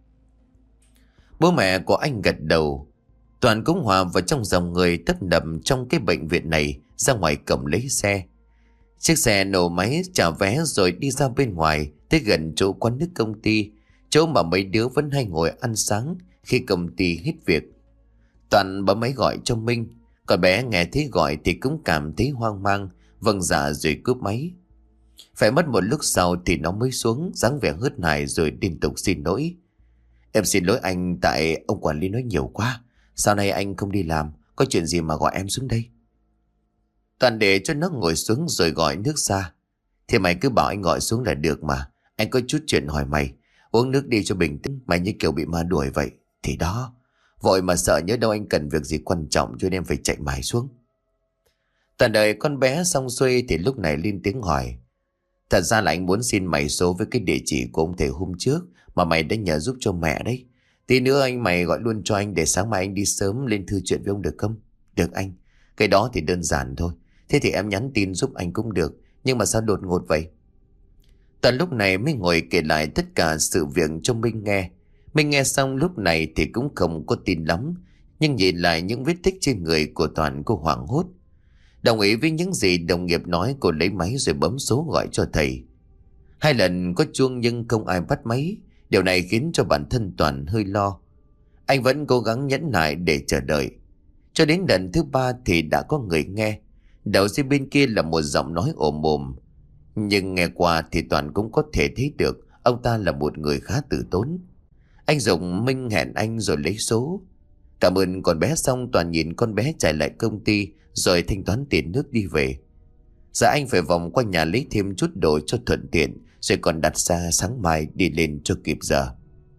Bố mẹ của anh gật đầu. Toàn cũng hòa vào trong dòng người tấp nập trong cái bệnh viện này, ra ngoài cổng lấy xe. Chiếc xe nổ máy trả vé rồi đi ra bên ngoài, tới gần chỗ quán nước công ty, chỗ mà mấy đứa vẫn hay ngồi ăn sáng khi công ty hết việc. Toàn bấm máy gọi cho Minh. Còn bé nghe thấy gọi thì cũng cảm thấy hoang mang, vâng dạ rồi cướp máy. Phải mất một lúc sau thì nó mới xuống, dáng vẻ hớt hải rồi liên tục xin lỗi. Em xin lỗi anh, tại ông quản lý nói nhiều quá. Sau này anh không đi làm, có chuyện gì mà gọi em xuống đây? Toàn để cho nó ngồi xuống rồi gọi nước ra. Thì mày cứ bảo anh gọi xuống là được mà. Anh có chút chuyện hỏi mày. Uống nước đi cho bình tĩnh, mày như kiểu bị ma đuổi vậy. Thì đó, vội mà sợ nhớ đâu anh cần việc gì quan trọng cho nên phải chạy mãi xuống. Toàn đợi con bé xong xuôi thì lúc này lên tiếng hỏi. Thật ra là anh muốn xin mày số với cái địa chỉ của ông thầy hôm trước mà mày đã nhờ giúp cho mẹ đấy. Tí nữa anh mày gọi luôn cho anh để sáng mai anh đi sớm lên thư chuyện với ông được không? Được anh. Cái đó thì đơn giản thôi. Thế thì em nhắn tin giúp anh cũng được. Nhưng mà sao đột ngột vậy? Toàn lúc này mới ngồi kể lại tất cả sự việc cho Minh nghe. Minh nghe xong lúc này thì cũng không có tin lắm. Nhưng nhìn lại những vết tích trên người của Toàn, cô hoảng hốt. Đồng ý với những gì đồng nghiệp nói, cô lấy máy rồi bấm số gọi cho thầy. Hai lần có chuông nhưng không ai bắt máy. Điều này khiến cho bản thân Toàn hơi lo. Anh vẫn cố gắng nhẫn nại để chờ đợi. Cho đến lần thứ ba thì đã có người nghe. Đầu dây bên kia là một giọng nói ồm ồm. Nhưng nghe qua thì Toàn cũng có thể thấy được ông ta là một người khá tử tốn. Anh dùng minh hẹn anh rồi lấy số. Cảm ơn con bé xong, Toàn nhìn con bé chạy lại công ty rồi thanh toán tiền nước đi về. Giờ anh phải vòng qua nhà lấy thêm chút đồ cho thuận tiện, rồi còn đặt xe sáng mai đi lên cho kịp giờ.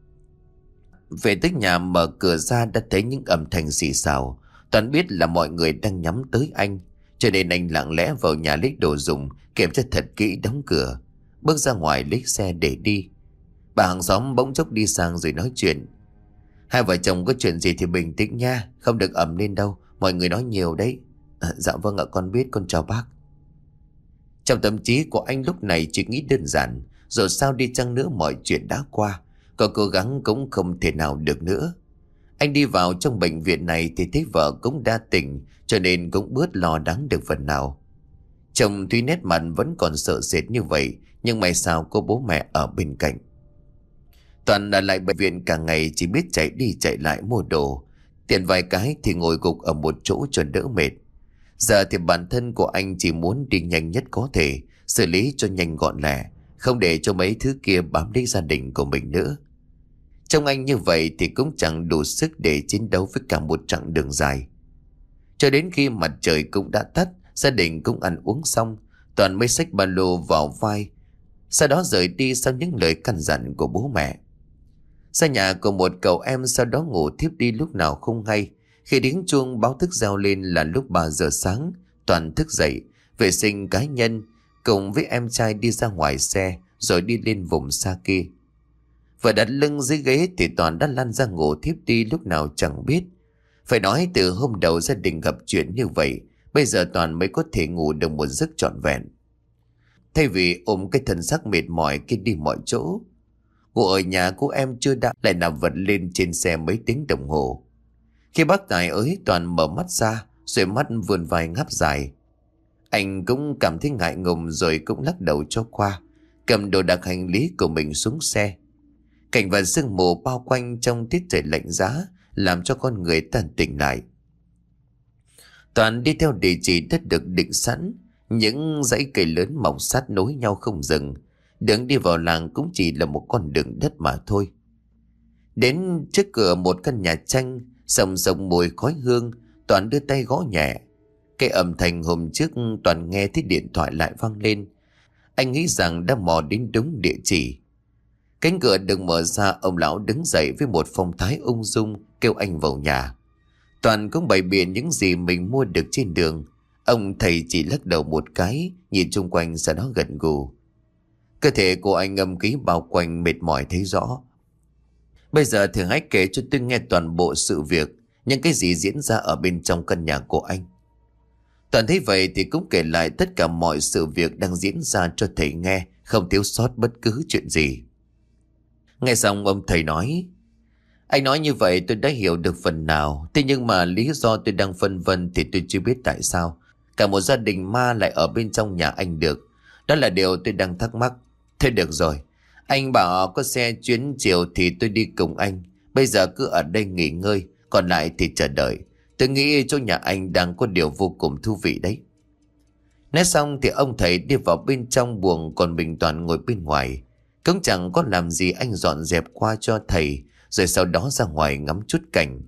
Về tới nhà mở cửa ra đã thấy những âm thanh xì xào. Toàn biết là mọi người đang nhắm tới anh, cho nên anh lặng lẽ vào nhà lấy đồ dùng, kiểm tra thật kỹ đóng cửa, bước ra ngoài lấy xe để đi. Bà hàng xóm bỗng chốc đi sang rồi nói chuyện. Hai vợ chồng có chuyện gì thì bình tĩnh nha, không được ầm lên đâu, mọi người nói nhiều đấy. À, dạ vâng ạ, con biết, con chào bác. Trong tâm trí của anh lúc này chỉ nghĩ đơn giản, rồi sao đi chăng nữa mọi chuyện đã qua, có cố gắng cũng không thể nào được nữa. Anh đi vào trong bệnh viện này thì thấy vợ cũng đã tỉnh, cho nên cũng bớt lo lắng được phần nào. Chồng tuy nét mặt vẫn còn sợ sệt như vậy, nhưng may sao có bố mẹ ở bên cạnh. Toàn ở lại bệnh viện cả ngày chỉ biết chạy đi chạy lại mua đồ, tiền vài cái thì ngồi gục ở một chỗ cho đỡ mệt. Giờ thì bản thân của anh chỉ muốn đi nhanh nhất có thể, xử lý cho nhanh gọn lẹ, không để cho mấy thứ kia bám lấy gia đình của mình nữa. Trông anh như vậy thì cũng chẳng đủ sức để chiến đấu với cả một chặng đường dài. Cho đến khi mặt trời cũng đã tắt, gia đình cũng ăn uống xong, Toàn mới xách ba lô vào vai, sau đó rời đi sau những lời căn dặn của bố mẹ. Ra nhà của một cậu em sau đó ngủ thiếp đi lúc nào không hay. Khi tiếng chuông báo thức reo lên là lúc ba giờ sáng, Toàn thức dậy, vệ sinh cá nhân, cùng với em trai đi ra ngoài xe, rồi đi lên vùng xa kia. Vừa đặt lưng dưới ghế thì Toàn đã lăn ra ngủ thiếp đi lúc nào chẳng biết. Phải nói từ hôm đầu gia đình gặp chuyện như vậy, bây giờ Toàn mới có thể ngủ được một giấc trọn vẹn. Thay vì ôm cái thân xác mệt mỏi kia đi mọi chỗ, ngủ ở nhà của em chưa đã lại nằm vật lên trên xe mấy tiếng đồng hồ. Khi bác Tài ới, Toàn mở mắt ra, rồi mắt vươn vai ngáp dài. Anh cũng cảm thấy ngại ngùng rồi cũng lắc đầu cho qua, cầm đồ đạc hành lý của mình xuống xe. Cảnh vật sương mù bao quanh trong tiết trời lạnh giá làm cho con người ta tỉnh lại. Toàn đi theo địa chỉ đất được định sẵn, những dãy cây lớn mọc sát nối nhau không dừng. Đường đi vào làng cũng chỉ là một con đường đất mà thôi. Đến trước cửa một căn nhà tranh, sồng sồng mùi khói hương, Toàn đưa tay gõ nhẹ. Cái âm thanh hôm trước Toàn nghe thấy điện thoại lại vang lên. Anh nghĩ rằng đã mò đến đúng địa chỉ. Cánh cửa được mở ra, ông lão đứng dậy với một phong thái ung dung kêu anh vào nhà. Toàn cũng bày biện những gì mình mua được trên đường. Ông thầy chỉ lắc đầu một cái, nhìn chung quanh sau đó gật gù. Cơ thể của anh ngâm ký bao quanh mệt mỏi thấy rõ. Bây giờ thì hãy kể cho tôi nghe toàn bộ sự việc, những cái gì diễn ra ở bên trong căn nhà của anh. Toàn thấy vậy thì cũng kể lại tất cả mọi sự việc đang diễn ra cho thầy nghe, không thiếu sót bất cứ chuyện gì. Nghe xong ông thầy nói: Anh nói như vậy tôi đã hiểu được phần nào. Thế nhưng mà lý do tôi đang phân vân thì tôi chưa biết tại sao cả một gia đình ma lại ở bên trong nhà anh được. Đó là điều tôi đang thắc mắc. Thế được rồi, anh bảo có xe chuyến chiều thì tôi đi cùng anh. Bây giờ cứ ở đây nghỉ ngơi, còn lại thì chờ đợi. Tôi nghĩ chỗ nhà anh đang có điều vô cùng thú vị đấy. Nói xong thì ông thầy đi vào bên trong buồng, còn mình Toàn ngồi bên ngoài. Cũng chẳng có làm gì, anh dọn dẹp qua cho thầy, rồi sau đó ra ngoài ngắm chút cảnh.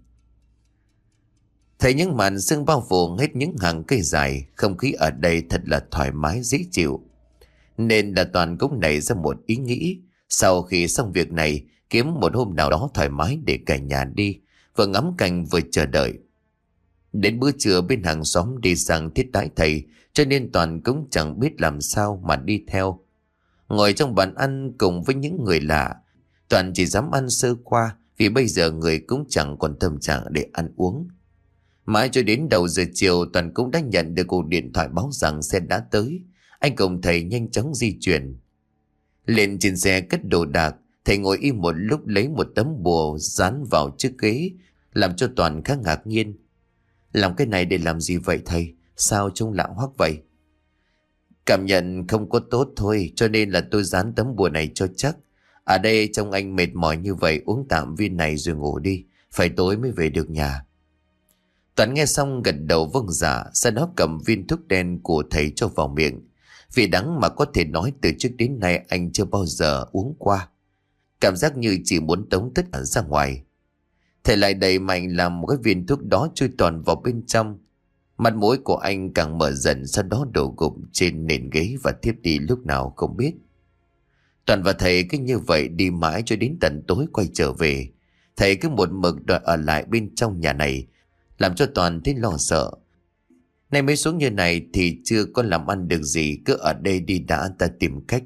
Thấy những màn sương bao phủ hết những hàng cây dài, không khí ở đây thật là thoải mái dễ chịu. Nên là Toàn cũng nảy ra một ý nghĩ, sau khi xong việc này, kiếm một hôm nào đó thoải mái để cả nhà đi, vừa ngắm cảnh vừa chờ đợi. Đến bữa trưa bên hàng xóm đi sang thiết đãi thầy, cho nên Toàn cũng chẳng biết làm sao mà đi theo. Ngồi trong bàn ăn cùng với những người lạ, Toàn chỉ dám ăn sơ qua, vì bây giờ người cũng chẳng còn tâm trạng để ăn uống. Mãi cho đến đầu giờ chiều, Toàn cũng đã nhận được cuộc điện thoại báo rằng xe đã tới. Anh cùng thầy nhanh chóng di chuyển. Lên trên xe cất đồ đạc, thầy ngồi im một lúc lấy một tấm bùa dán vào chiếc ghế, làm cho Toàn khá ngạc nhiên. Làm cái này để làm gì vậy thầy? Sao trông lạ hoắc vậy? Cảm nhận không có tốt thôi, cho nên là tôi dán tấm bùa này cho chắc. Ở đây trông anh mệt mỏi như vậy, uống tạm viên này rồi ngủ đi. phải tối mới về được nhà. Toàn nghe xong gật đầu vâng dạ, sau đó cầm viên thuốc đen của thầy cho vào miệng. Vì đắng mà có thể nói từ trước đến nay anh chưa bao giờ uống qua. Cảm giác như chỉ muốn tống tất cả ra ngoài. Thầy lại đẩy mạnh làm một cái viên thuốc đó chui toàn vào bên trong. Mặt mũi của anh càng mở dần, sau đó đổ gục trên nền ghế và thiếp đi lúc nào không biết. Toàn và thầy cứ như vậy đi mãi cho đến tận tối quay trở về. Thầy cứ một mực đòi ở lại bên trong nhà này, làm cho Toàn thấy lo sợ. Nay mới xuống như này thì chưa có làm ăn được gì, cứ ở đây đi đã, ta tìm cách.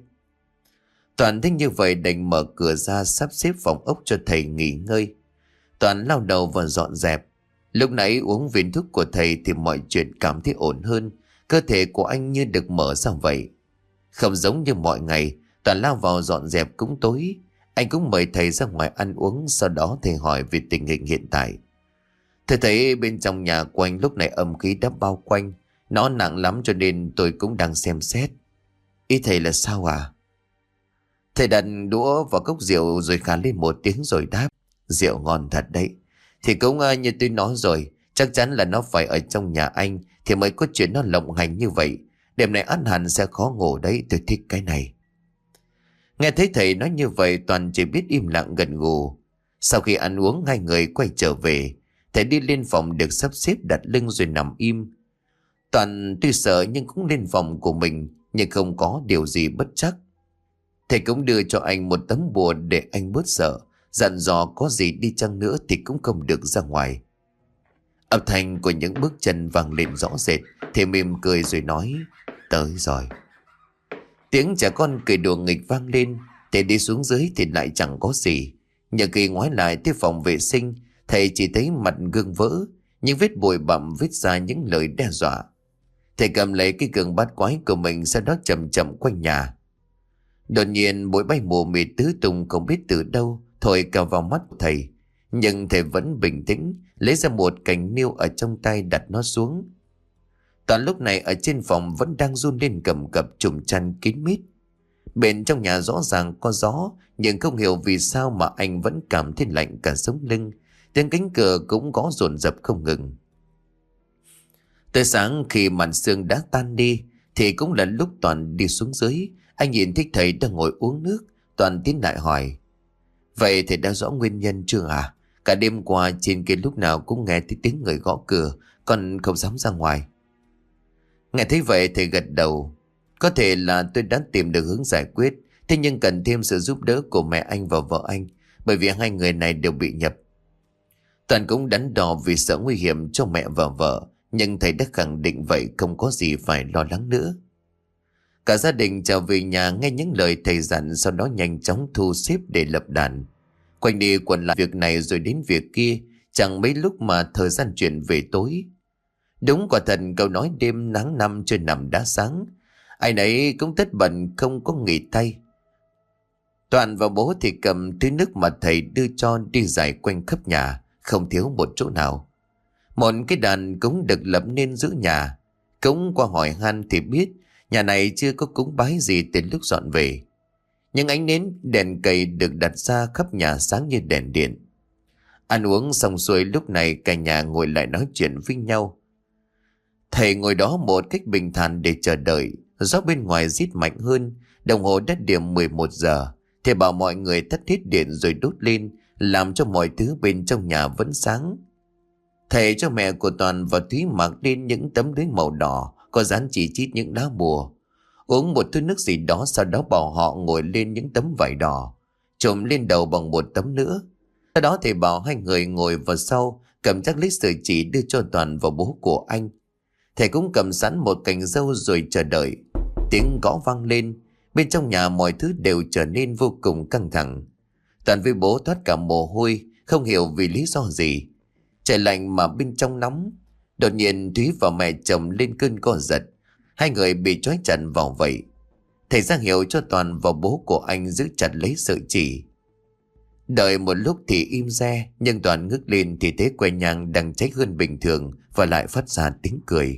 Toàn thấy như vậy đành mở cửa ra sắp xếp phòng ốc cho thầy nghỉ ngơi. Toàn lau đầu và dọn dẹp. Lúc nãy uống viên thuốc của thầy thì mọi chuyện cảm thấy ổn hơn. Cơ thể của anh như được mở ra vậy. Không giống như mọi ngày, Toàn lao vào dọn dẹp cũng tối. Anh cũng mời thầy ra ngoài ăn uống, sau đó thầy hỏi về tình hình hiện tại. Thầy thấy bên trong nhà của anh lúc này âm khí đã bao quanh. Nó nặng lắm cho nên tôi cũng đang xem xét. Ý thầy là sao à? Thầy đặt đũa vào cốc rượu rồi khà lên một tiếng rồi đáp. Rượu ngon thật đấy. Thì cũng uh, như tôi nói rồi, chắc chắn là nó phải ở trong nhà anh thì mới có chuyện nó lộng hành như vậy. Đêm này ăn hẳn sẽ khó ngủ đấy, tôi thích cái này. Nghe thấy thầy nói như vậy, Toàn chỉ biết im lặng gật gù. Sau khi ăn uống, hai người quay trở về. Thầy đi lên phòng được sắp xếp đặt lưng rồi nằm im. Toàn tuy sợ nhưng cũng lên phòng của mình, nhưng không có điều gì bất chắc. Thầy cũng đưa cho anh một tấm bùa để anh bớt sợ, dặn dò có gì đi chăng nữa thì cũng không được ra ngoài. Âm thanh của những bước chân vang lên rõ rệt. Thầy mỉm cười rồi nói, tới rồi. Tiếng trẻ con cười đùa nghịch vang lên. Thầy đi xuống dưới thì lại chẳng có gì. Nhưng khi ngoái lại tới phòng vệ sinh, thầy chỉ thấy mặt gương vỡ, những vết bụi bặm viết ra những lời đe dọa. Thầy cầm lấy cái gương bát quái của mình, sau đó chậm chậm quanh nhà. Đột nhiên bụi bay mù mịt tứ tung không biết từ đâu thổi cả vào mắt của thầy. Nhưng thầy vẫn bình tĩnh, lấy ra một cành niêu ở trong tay đặt nó xuống. Toàn lúc này ở trên phòng vẫn đang run lên cầm cập, trùm chăn kín mít. Bên trong nhà rõ ràng có gió, nhưng không hiểu vì sao mà anh vẫn cảm thấy lạnh cả sống lưng. Tiếng cánh cửa cũng gõ dồn dập không ngừng. Tới sáng khi màn sương đã tan đi thì cũng là lúc Toàn đi xuống dưới. Anh nhìn thấy thầy đang ngồi uống nước. Toàn tiến lại hỏi, vậy thầy đã rõ nguyên nhân chưa à? Cả đêm qua trên kia lúc nào cũng nghe thấy tiếng người gõ cửa, còn không dám ra ngoài. Nghe thấy vậy thầy gật đầu. Có thể là tôi đã tìm được hướng giải quyết, thế nhưng cần thêm sự giúp đỡ của mẹ anh và vợ anh, bởi vì hai người này đều bị nhập. Toàn cũng đắn đo vì sợ nguy hiểm cho mẹ và vợ, nhưng thầy đã khẳng định vậy, không có gì phải lo lắng nữa. Cả gia đình trở về nhà nghe những lời thầy dặn, sau đó nhanh chóng thu xếp để lập đàn. Quanh đi quẩn lại việc này rồi đến việc kia, chẳng mấy lúc mà thời gian chuyển về tối. Đúng quả thật câu nói đêm nắng năm chưa nằm đã sáng. Ai nấy cũng tất bận không có nghỉ tay. Toàn và bố thì cầm thứ nước mà thầy đưa cho đi dải quanh khắp nhà, không thiếu một chỗ nào. Một cái đàn cúng được lập nên giữa nhà. Cúng qua hỏi han thì biết nhà này chưa có cúng bái gì từ lúc dọn về. Những ánh nến đèn cầy được đặt ra khắp nhà sáng như đèn điện. Ăn uống xong xuôi, lúc này cả nhà ngồi lại nói chuyện với nhau. Thầy ngồi đó một cách bình thản để chờ đợi. Gió bên ngoài rít mạnh hơn. Đồng hồ đã điểm mười một giờ. Thầy bảo mọi người tắt hết điện rồi đốt lên, làm cho mọi thứ bên trong nhà vẫn sáng. Thầy cho mẹ của Toàn và Thúy mặc lên những tấm lưới màu đỏ có dán chỉ chít những lá bùa. Uống một thứ nước gì đó, sau đó bảo họ ngồi lên những tấm vải đỏ, trùm lên đầu bằng một tấm nữa. Sau đó thầy bảo hai người ngồi vào sau, cầm chắc lấy sợi chỉ đưa cho Toàn và bố của anh. Thầy cũng cầm sẵn một cành dâu rồi chờ đợi. Tiếng gõ vang lên. Bên trong nhà mọi thứ đều trở nên vô cùng căng thẳng. Toàn với bố thoát cả mồ hôi, không hiểu vì lý do gì. Trời lạnh mà bên trong nóng. Đột nhiên Thúy và mẹ chồng lên cơn co giật. Hai người bị trói chặt vào vậy. Thầy ra hiệu cho Toàn và bố của anh giữ chặt lấy sợi chỉ. Đợi một lúc thì im re, nhưng Toàn ngước lên thì thấy que nhang đang cháy hơn bình thường và lại phát ra tiếng cười.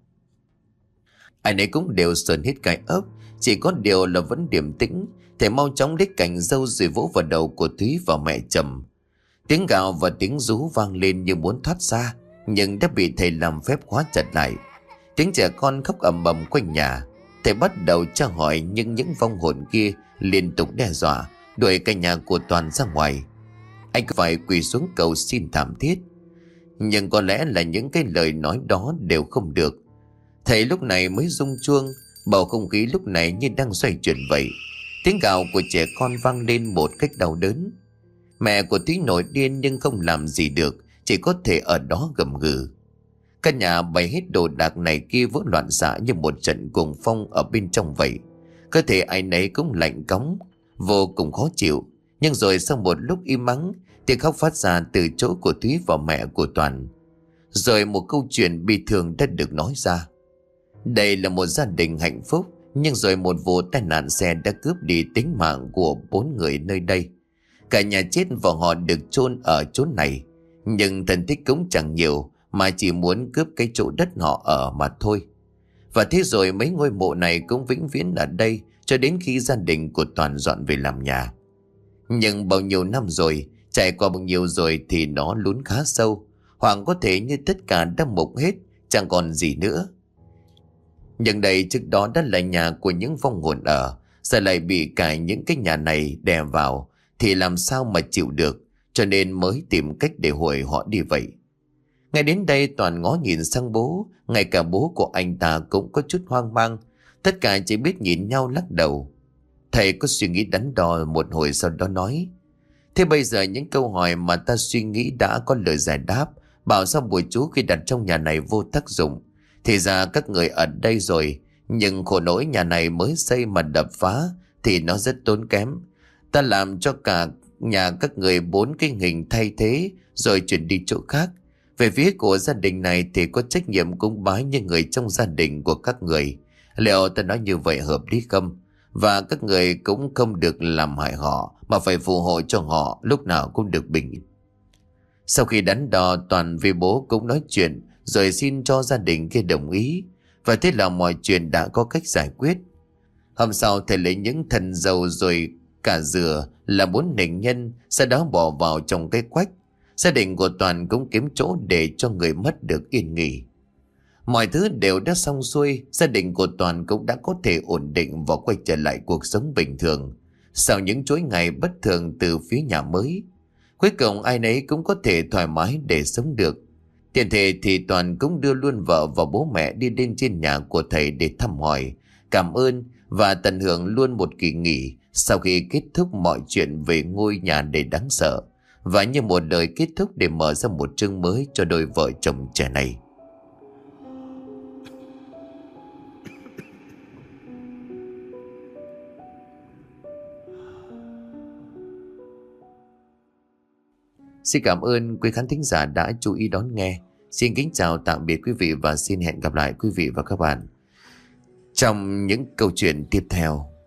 Ai nấy cũng đều sờn hết cái ấp, chỉ có điều là vẫn điềm tĩnh. Thầy mau chóng lấy cành dâu rồi vỗ vào đầu của Thúy và mẹ chồng. Tiếng gào và tiếng rú vang lên như muốn thoát ra, nhưng đã bị thầy làm phép khóa chặt lại. Tiếng trẻ con khóc ầm ầm quanh nhà. Thầy bắt đầu tra hỏi, nhưng những vong hồn kia liên tục đe dọa đuổi cả nhà của Toàn ra ngoài. Anh cứ phải quỳ xuống cầu xin thảm thiết, nhưng có lẽ là những cái lời nói đó đều không được. Thầy lúc này mới rung chuông. Bầu không khí lúc này như đang xoay chuyển vậy. Tiếng gào của trẻ con vang lên một cách đau đớn. Mẹ của Thúy nổi điên nhưng không làm gì được, chỉ có thể ở đó gầm gừ. Căn nhà bày hết đồ đạc này kia vỡ loạn xạ như một trận cuồng phong ở bên trong vậy. Cơ thể ai nấy cũng lạnh cóng, vô cùng khó chịu. Nhưng rồi sau một lúc im ắng, tiếng khóc phát ra từ chỗ của Thúy và mẹ của Toàn. Rồi một câu chuyện bi thương đã được nói ra. Đây là một gia đình hạnh phúc, nhưng rồi một vụ tai nạn xe đã cướp đi tính mạng của bốn người nơi đây. Cả nhà chết và họ được chôn ở chỗ này. Nhưng thân tích cũng chẳng nhiều, mà chỉ muốn cướp cái chỗ đất họ ở mà thôi. Và thế rồi mấy ngôi mộ này cũng vĩnh viễn ở đây cho đến khi gia đình của Toàn dọn về làm nhà. Nhưng bao nhiêu năm rồi, trải qua bao nhiêu rồi thì nó lún khá sâu. Hoặc có thể như tất cả đã mục hết, chẳng còn gì nữa. Nhưng đây trước đó đã là nhà của những vong hồn ở, giờ lại bị cả những cái nhà này đè vào thì làm sao mà chịu được, cho nên mới tìm cách để hồi họ đi vậy. Ngay đến đây Toàn ngó nhìn sang bố, ngay cả bố của anh ta cũng có chút hoang mang. Tất cả chỉ biết nhìn nhau lắc đầu. Thầy có suy nghĩ đắn đo một hồi sau đó nói: thế bây giờ những câu hỏi mà ta suy nghĩ đã có lời giải đáp. Bảo sao bùa chú khi đặt trong nhà này vô tác dụng. Thì ra các người ở đây rồi, nhưng khổ nỗi nhà này mới xây mà đập phá thì nó rất tốn kém. Ta làm cho cả nhà các người bốn cái hình thay thế rồi chuyển đi chỗ khác. Về phía của gia đình này thì có trách nhiệm cúng bái như người trong gia đình của các người. Liệu ta nói như vậy hợp lý không? Và các người cũng không được làm hại họ, mà phải phù hộ cho họ lúc nào cũng được bình yên. Sau khi đắn đo, Toàn với bố cũng nói chuyện, rồi xin cho gia đình kia đồng ý. Và thế là mọi chuyện đã có cách giải quyết. Hôm sau thầy lấy những thần dầu rồi cả dừa là bốn nền nhân, sau đó bỏ vào trong cái quách. Gia đình của Toàn cũng kiếm chỗ để cho người mất được yên nghỉ. Mọi thứ đều đã xong xuôi, gia đình của Toàn cũng đã có thể ổn định và quay trở lại cuộc sống bình thường sau những chuỗi ngày bất thường từ phía nhà mới. Cuối cùng ai nấy cũng có thể thoải mái để sống được. Tiền thể thì Toàn cũng đưa luôn vợ và bố mẹ đi lên trên nhà của thầy để thăm hỏi, cảm ơn và tận hưởng luôn một kỳ nghỉ sau khi kết thúc mọi chuyện về ngôi nhà đầy đáng sợ, và như một lời kết thúc để mở ra một chương mới cho đôi vợ chồng trẻ này. Xin cảm ơn quý khán thính giả đã chú ý đón nghe. Xin kính chào tạm biệt quý vị và xin hẹn gặp lại quý vị và các bạn trong những câu chuyện tiếp theo.